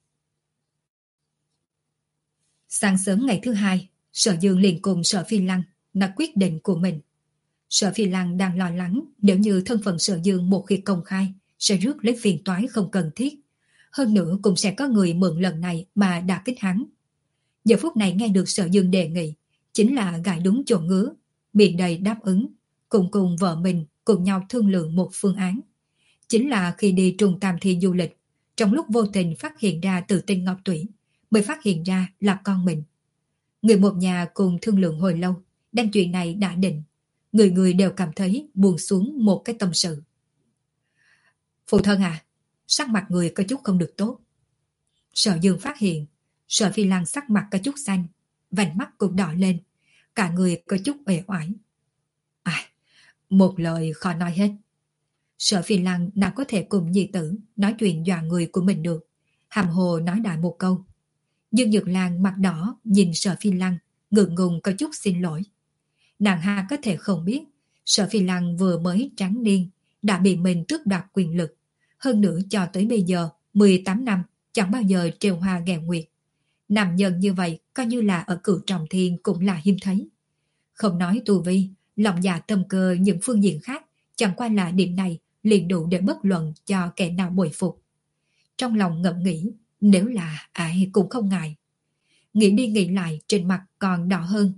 Sáng sớm ngày thứ hai, Sở Dương liền cùng Sở Phi Lăng là quyết định của mình. Sở Phi Lăng đang lo lắng nếu như thân phận Sở Dương một khi công khai sẽ rước lấy phiền toái không cần thiết. Hơn nữa cũng sẽ có người mượn lần này mà đả kích hắn. Giờ phút này nghe được Sở Dương đề nghị, chính là gãi đúng chỗ ngứa, miệng đầy đáp ứng, cùng cùng vợ mình cùng nhau thương lượng một phương án. Chính là khi đi Trùng Tam Thi du lịch, trong lúc vô tình phát hiện ra Tử Tinh Ngọc Tủy, mới phát hiện ra là con mình. Người một nhà cùng thương lượng hồi lâu, đang chuyện này đã định. Người người đều cảm thấy buông xuống một cái tâm sự. Phụ thân à, sắc mặt người có chút không được tốt. Sở Dương phát hiện, Sở Phi Lăng sắc mặt có chút xanh, vành mắt cũng đỏ lên, cả người có chút uể oải. À, một lời khó nói hết. Sở Phi Lăng nào có thể cùng nhi tử nói chuyện dọa người của mình được, hàm hồ nói đại một câu. Dương Nhược Lan mặt đỏ nhìn Sở Phi Lăng, ngượng ngùng có chút xin lỗi. Nàng ha có thể không biết, Sở Phi Lăng vừa mới tráng niên, đã bị mình tước đoạt quyền lực. Hơn nữa cho tới bây giờ, mười tám năm, chẳng bao giờ trêu hoa ghẹo nguyệt. Nam nhân như vậy, coi như là ở Cửu Trọng Thiên cũng là hiếm thấy. Không nói tu vi, lòng dạ tâm cơ những phương diện khác, chẳng qua là điểm này liền đủ để bất luận cho kẻ nào bội phục. Trong lòng ngẫm nghĩ, nếu là ai cũng không ngại. Nghĩ đi nghĩ lại trên mặt còn đỏ hơn.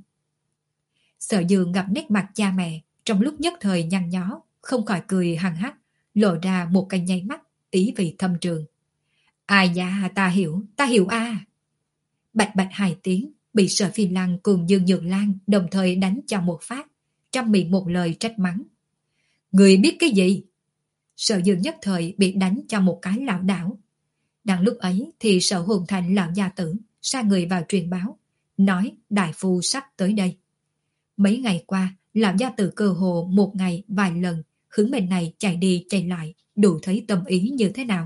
Sở Dương gặp nét mặt cha mẹ, trong lúc nhất thời nhăn nhó, không khỏi cười hằng hắc, lộ ra một cái nháy mắt, ý vị thâm trường. Ai da, ta hiểu, ta hiểu a. À. Bạch bạch hai tiếng, bị Sở Phi Lăng cùng Dương Nhược Lan đồng thời đánh cho một phát, trong miệng một lời trách mắng. Người biết cái gì? Sở Dương nhất thời bị đánh cho một cái lảo đảo. Đang lúc ấy thì Sở Hồn Thành lão gia tử sai người vào truyền báo, nói đại phu sắp tới đây. Mấy ngày qua, lão gia tử cơ hồ một ngày vài lần hướng bên này chạy đi chạy lại, đủ thấy tâm ý như thế nào.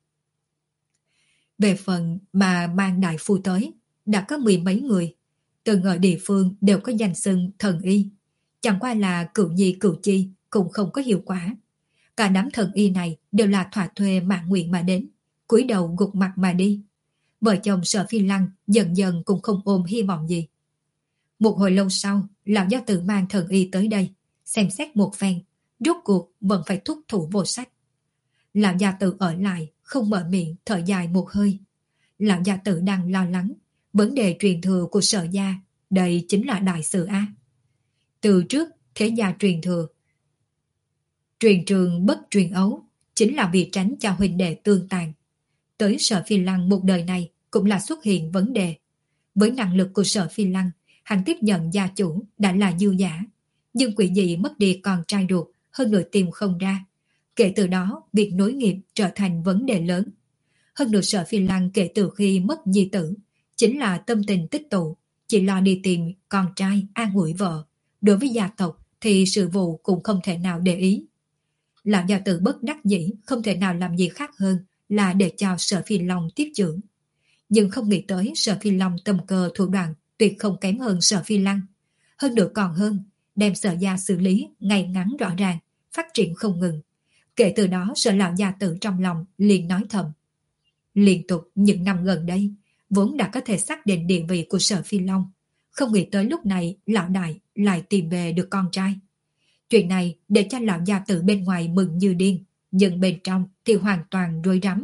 Về phần mà mang đại phu tới, đã có mười mấy người, từng ở địa phương đều có danh xưng thần y. Chẳng qua là cửu nhi cửu chi cũng không có hiệu quả. Cả đám thần y này đều là thỏa thuê mạng nguyện mà đến, cúi đầu gục mặt mà đi. Vợ chồng Sở Phi Lăng dần dần cũng không ôm hy vọng gì. Một hồi lâu sau, lão gia tử mang thần y tới đây, xem xét một phen, rốt cuộc vẫn phải thúc thủ vô sách. Lão gia tử ở lại, không mở miệng, thở dài một hơi. Lão gia tử đang lo lắng, vấn đề truyền thừa của Sở gia, đây chính là đại sự A. Từ trước, thế gia truyền thừa, truyền trường bất truyền ấu, chính là vì tránh cho huynh đệ tương tàn. Tới Sở Phi Lăng một đời này cũng là xuất hiện vấn đề. Với năng lực của Sở Phi Lăng, hắn tiếp nhận gia chủ đã là dư giả, nhưng quỷ dị mất đi con trai ruột, hơn nữa tìm không ra. Kể từ đó, việc nối nghiệp trở thành vấn đề lớn. Hơn nữa Sở Phi Lăng kể từ khi mất nhi tử, chính là tâm tình tích tụ, chỉ lo đi tìm con trai an ủi vợ. Đối với gia tộc thì sự vụ cũng không thể nào để ý. Lão gia tử bất đắc dĩ không thể nào làm gì khác hơn là để cho Sở Phi Long tiếp trưởng. Nhưng không nghĩ tới Sở Phi Long tâm cơ thủ đoạn tuyệt không kém hơn Sở Phi Lăng. Hơn nữa còn hơn, đem Sở gia xử lý ngay ngắn rõ ràng, phát triển không ngừng. Kể từ đó Sở lão gia tử trong lòng liền nói thầm. Liên tục những năm gần đây, vốn đã có thể xác định địa vị của Sở Phi Long, không nghĩ tới lúc này lão đại lại tìm về được con trai. Chuyện này để cho lão gia tử bên ngoài mừng như điên, nhưng bên trong thì hoàn toàn rối rắm.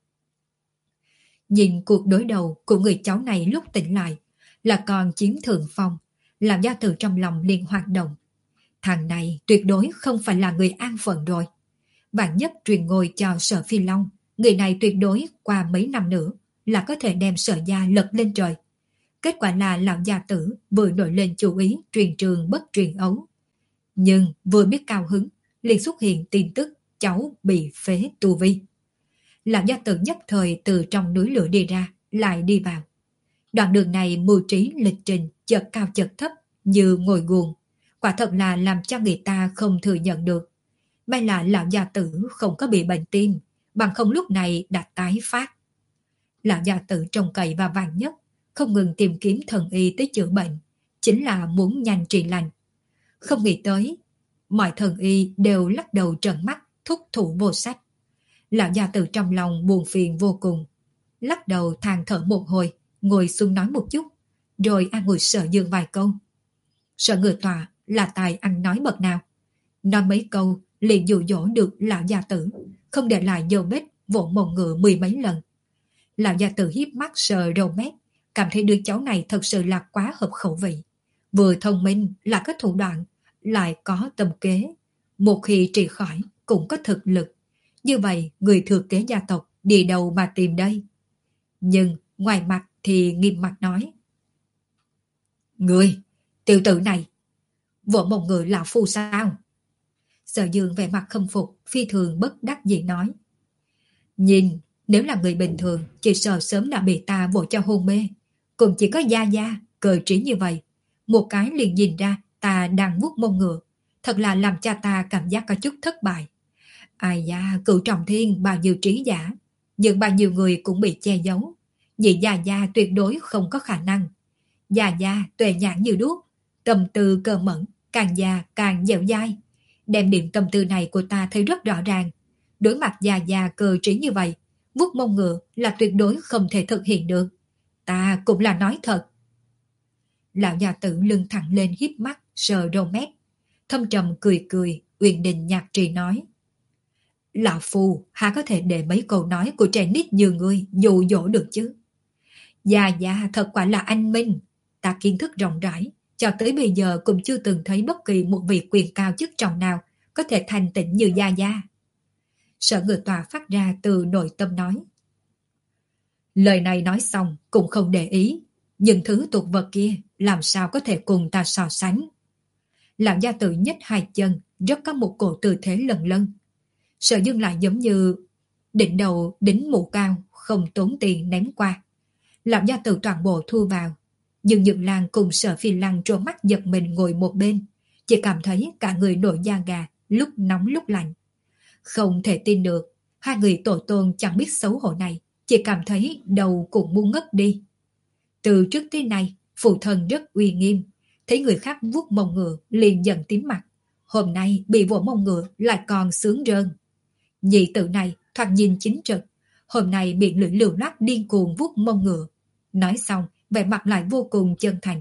Nhìn cuộc đối đầu của người cháu này lúc tỉnh lại là còn chiếm thượng phong, lão gia tử trong lòng liền hoạt động. Thằng này tuyệt đối không phải là người an phận rồi. Vạn nhất truyền ngôi cho Sở Phi Long, người này tuyệt đối qua mấy năm nữa là có thể đem Sở gia lật lên trời. Kết quả là lão gia tử vừa nổi lên chủ ý truyền trường bất truyền ấu. Nhưng vừa biết cao hứng, liền xuất hiện tin tức cháu bị phế tu vi. Lão gia tử nhất thời từ trong núi lửa đi ra, lại đi vào. Đoạn đường này mưu trí lịch trình chợt cao chợt thấp như ngồi guồng, quả thật là làm cho người ta không thừa nhận được. May là lão gia tử không có bị bệnh tim, bằng không lúc này đã tái phát. Lão gia tử trông cậy và vàng nhất, không ngừng tìm kiếm thần y tới chữa bệnh, chính là muốn nhanh trị lành. Không nghĩ tới, mọi thần y đều lắc đầu trợn mắt, thúc thủ vô sách. Lão gia tử trong lòng buồn phiền vô cùng, lắc đầu than thở một hồi, ngồi xuống nói một chút, rồi an ủi Sở Dương vài câu. Sở Ngự Tọa là tài ăn nói bậc nào, nói mấy câu liền dụ dỗ được lão gia tử, không để lại dấu vết vỗ mông ngựa mười mấy lần. Lão gia tử hiếp mắt sờ râu mép, cảm thấy đứa cháu này thật sự là quá hợp khẩu vị, vừa thông minh là có thủ đoạn, lại có tâm kế, một khi trị khỏi cũng có thực lực. Như vậy người thừa kế gia tộc đi đâu mà tìm đây? Nhưng ngoài mặt thì nghiêm mặt nói. Người, tiểu tử này, vỗ mông ngựa lão phu sao? Sở Dương vẻ mặt khâm phục, phi thường bất đắc dĩ nói. Nhìn, nếu là người bình thường, chỉ sợ sớm đã bị ta vỗ cho hôn mê. Cũng chỉ có Gia Gia, cờ trí như vậy. Một cái liền nhìn ra ta đang vuốt mông ngựa. Thật là làm cho ta cảm giác có chút thất bại. Ai da, cựu trọng thiên bao nhiêu trí giả. Nhưng bao nhiêu người cũng bị che giấu. Vì Gia Gia tuyệt đối không có khả năng. Gia Gia tuệ nhãn như đuốc, tâm tư cơ mẫn, càng già càng dẻo dai. Đem điểm tâm tư này của ta thấy rất rõ ràng. Đối mặt Gia Gia cơ trí như vậy, vuốt mông ngựa là tuyệt đối không thể thực hiện được. Ta cũng là nói thật. Lão gia tử lưng thẳng lên hiếp mắt, sờ râu mép. Thâm trầm cười cười, Uyển Đình nhạc trì nói. Lão phu há có thể để mấy câu nói của trẻ nít như ngươi dụ dỗ được chứ? Gia Gia thật quả là anh minh. Ta kiến thức rộng rãi, cho tới bây giờ cũng chưa từng thấy bất kỳ một vị quyền cao chức trọng nào có thể thành tịnh như Gia Gia. Sở Ngự Tọa phát ra từ nội tâm nói. Lời này nói xong cũng không để ý, nhưng thứ tục vật kia làm sao có thể cùng ta so sánh. Lão gia tử nhích hai chân, rất có một cổ tư thế lần lân. Sở Dương lại giống như đỉnh đầu đính mũ cao, không tốn tiền ném qua. Lão gia tử toàn bộ thu vào, nhưng Nhược Lan cùng Sở Phi Lăng trố mắt giật mình ngồi một bên, chỉ cảm thấy cả người nổi da gà, lúc nóng lúc lạnh. Không thể tin được, hai người tổ tôn chẳng biết xấu hổ này, chỉ cảm thấy đầu cũng muốn ngất đi. Từ trước tới nay, phụ thân rất uy nghiêm, thấy người khác vuốt mông ngựa liền giận tím mặt. Hôm nay bị vỗ mông ngựa lại còn sướng rơn. Nhị tử này thoạt nhìn chính trực, hôm nay bị lưỡi lưu loát điên cuồng vuốt mông ngựa. Nói xong, vẻ mặt lại vô cùng chân thành.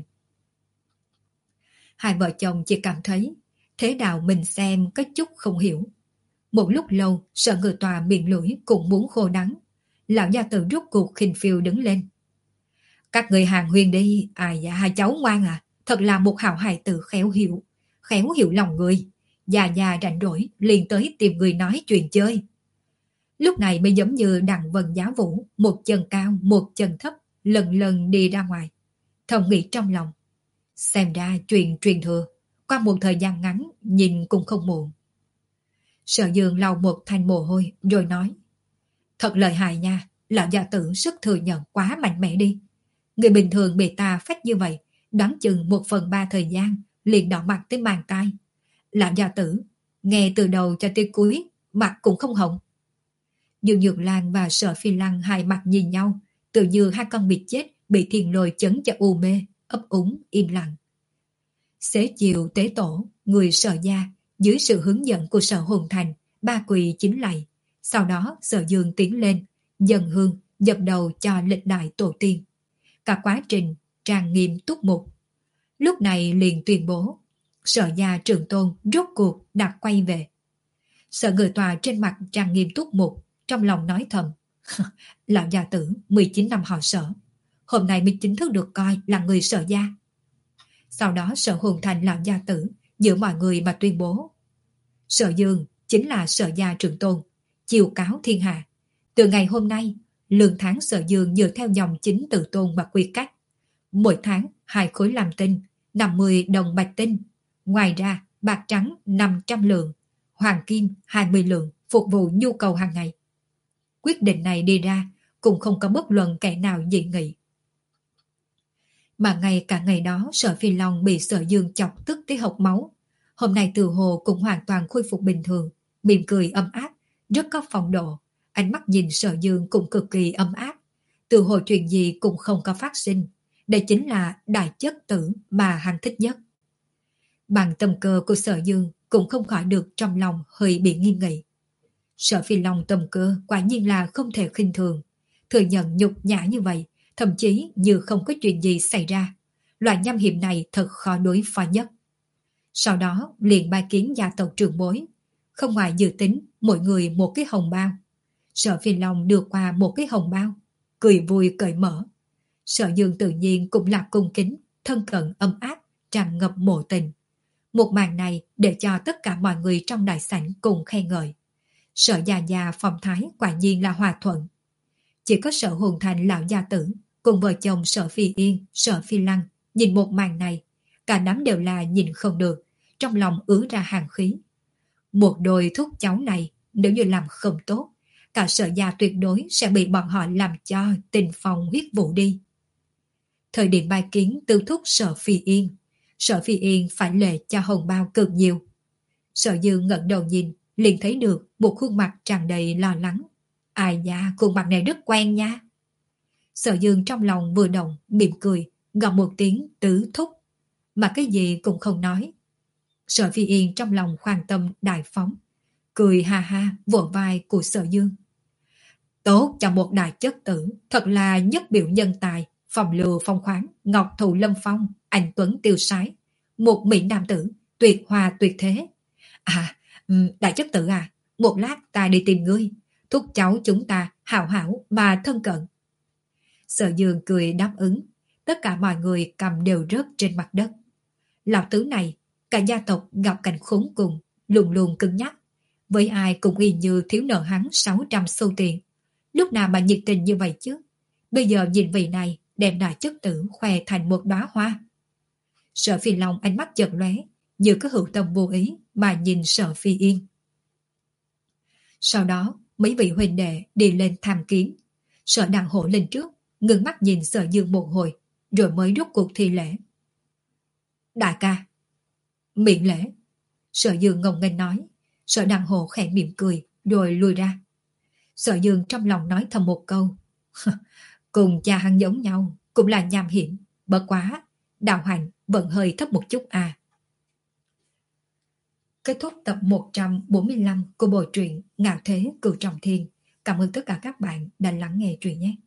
Hai vợ chồng chỉ cảm thấy thế đạo mình xem có chút không hiểu. Một lúc lâu, Sở Ngự Tọa miệng lưỡi cũng muốn khô đắng. Lão gia tử rút cuộc khinh phiêu đứng lên. Các người hàng huyên đi, ai dạ hai cháu ngoan à, thật là một hảo hài tử khéo hiểu, khéo hiểu lòng người. Già già rảnh rỗi, liền tới tìm người nói chuyện chơi. Lúc này mới giống như đặng vân giá vũ, một chân cao, một chân thấp, lần lần đi ra ngoài. Thầm nghĩ trong lòng, xem ra chuyện truyền thừa, qua một thời gian ngắn, nhìn cũng không muộn. Sở Dương lau một thanh mồ hôi, rồi nói, thật lợi hại nha, lão gia tử sức thừa nhận quá mạnh mẽ đi. Người bình thường bị ta phách như vậy, đoán chừng một phần ba thời gian, liền đỏ mặt tới màng tai. Lão gia tử, nghe từ đầu cho tới cuối, mặt cũng không hồng. Dương Nhược Lan và Sở Phi Lăng hai mặt nhìn nhau, tự như hai con vịt chết bị thiền lôi chấn cho u mê, ấp úng, im lặng. Xế chiều tế tổ, người Sở gia Dưới sự hướng dẫn của Sở Hồn Thành, ba quỳ chính lạy. Sau đó Sở Dương tiến lên, dần hương, dập đầu cho lịch đại tổ tiên. Cả quá trình trang nghiêm túc mục. Lúc này liền tuyên bố, Sở gia Trường Tôn rốt cuộc đã quay về. Sở Người Tòa trên mặt trang nghiêm túc mục, trong lòng nói thầm, lão gia tử mười chín năm họ Sở, hôm nay mới chính thức được coi là người Sở gia. Sau đó Sở Hồn Thành lão gia tử giữa mọi người mà tuyên bố, Sở Dương chính là Sở gia Trường Tôn, chiêu cáo thiên hạ. Từ ngày hôm nay, lương tháng Sở Dương dựa theo dòng chính tự tôn và quy cách. Mỗi tháng hai khối làm tinh, năm mươi đồng bạch tinh. Ngoài ra, bạc trắng năm trăm lượng, hoàng kim hai mươi lượng phục vụ nhu cầu hàng ngày. Quyết định này đi ra cũng không có bất luận kẻ nào dị nghị. Mà ngay cả ngày đó Sở Phi Long bị Sở Dương chọc tức tới hộc máu. Hôm nay từ hồ cũng hoàn toàn khôi phục bình thường, mỉm cười ấm áp, rất có phong độ. Ánh mắt nhìn Sở Dương cũng cực kỳ ấm áp. Từ hồ chuyện gì cũng không có phát sinh. Đây chính là đại chất tử mà hắn thích nhất. Bằng tâm cơ của Sở Dương cũng không khỏi được trong lòng hơi bị nghi nghị. Sở Phi Long tâm cơ quả nhiên là không thể khinh thường. Thừa nhận nhục nhã như vậy, thậm chí như không có chuyện gì xảy ra. Loại nham hiểm này thật khó đối phó nhất. Sau đó liền bài kiến gia tộc trưởng bối. Không ngoài dự tính mỗi người một cái hồng bao. Sở Phi Long đưa qua một cái hồng bao, cười vui cởi mở. Sở Dương tự nhiên cũng là cung kính, thân cận ấm áp, tràn ngập mộ tình. Một màn này để cho tất cả mọi người trong đại sảnh cùng khen ngợi. Sở Gia Gia phong thái quả nhiên là hòa thuận. Chỉ có Sở Hồn Thành lão gia tử cùng vợ chồng Sở Phi Yên, Sở Phi Lăng nhìn một màn này, cả đám đều là nhìn không được, trong lòng ứa ra hàn khí. Một đôi thúc cháu này nếu như làm không tốt, cả Sở gia tuyệt đối sẽ bị bọn họ làm cho tình phong huyết vụ đi. Thời điểm bài kiến tư thúc Sở Phi Yên, Sở Phi Yên phải lệ cho hồng bao cực nhiều. Sở Dương ngẩng đầu nhìn, liền thấy được một khuôn mặt tràn đầy lo lắng. Ai nha, khuôn mặt này rất quen nha. Sở Dương trong lòng vừa động, mỉm cười, gọi một tiếng tứ thúc, mà cái gì cũng không nói. Sở Phi Yên trong lòng khoan tâm đại phóng, cười ha ha vỗ vai của Sở Dương. Tốt cho một đại chất tử, thật là nhất biểu nhân tài, phòng lừa phong khoáng, ngọc thụ lâm phong, anh tuấn tiêu sái, một mỹ nam tử, tuyệt hòa tuyệt thế. À, đại chất tử à, một lát ta đi tìm ngươi, thúc cháu chúng ta hảo hảo mà thân cận. Sở Dương cười đáp ứng, tất cả mọi người cầm đều rớt trên mặt đất. Lão tứ này, cả gia tộc gặp cảnh khốn cùng, luôn luôn cứng nhắc, với ai cũng y như thiếu nợ hắn sáu trăm xu tiền. Lúc nào mà nhiệt tình như vậy chứ? Bây giờ nhìn vị này đem đại chất tử khoe thành một đóa hoa. Sở Phi Long ánh mắt chợt lóe, như có hữu tâm vô ý mà nhìn Sở Phi Yên. Sau đó mấy vị huynh đệ đi lên tham kiến. Sở Đằng Hổ lên trước, ngưng mắt nhìn Sở Dương một hồi, rồi mới rút cuộc thi lễ. Đại ca. Miễn lễ. Sở Dương ngông nghênh nói. Sở Đằng Hổ khẽ mỉm cười, rồi lùi ra. Sở Dương trong lòng nói thầm một câu. Cùng cha hắn giống nhau, cũng là nham hiểm, bất quá, đạo hạnh vẫn hơi thấp một chút à. Kết thúc tập một trăm bốn mươi lăm của bộ truyện Ngạo Thế Cửu Trọng Thiên. Cảm ơn tất cả các bạn đã lắng nghe truyện nhé.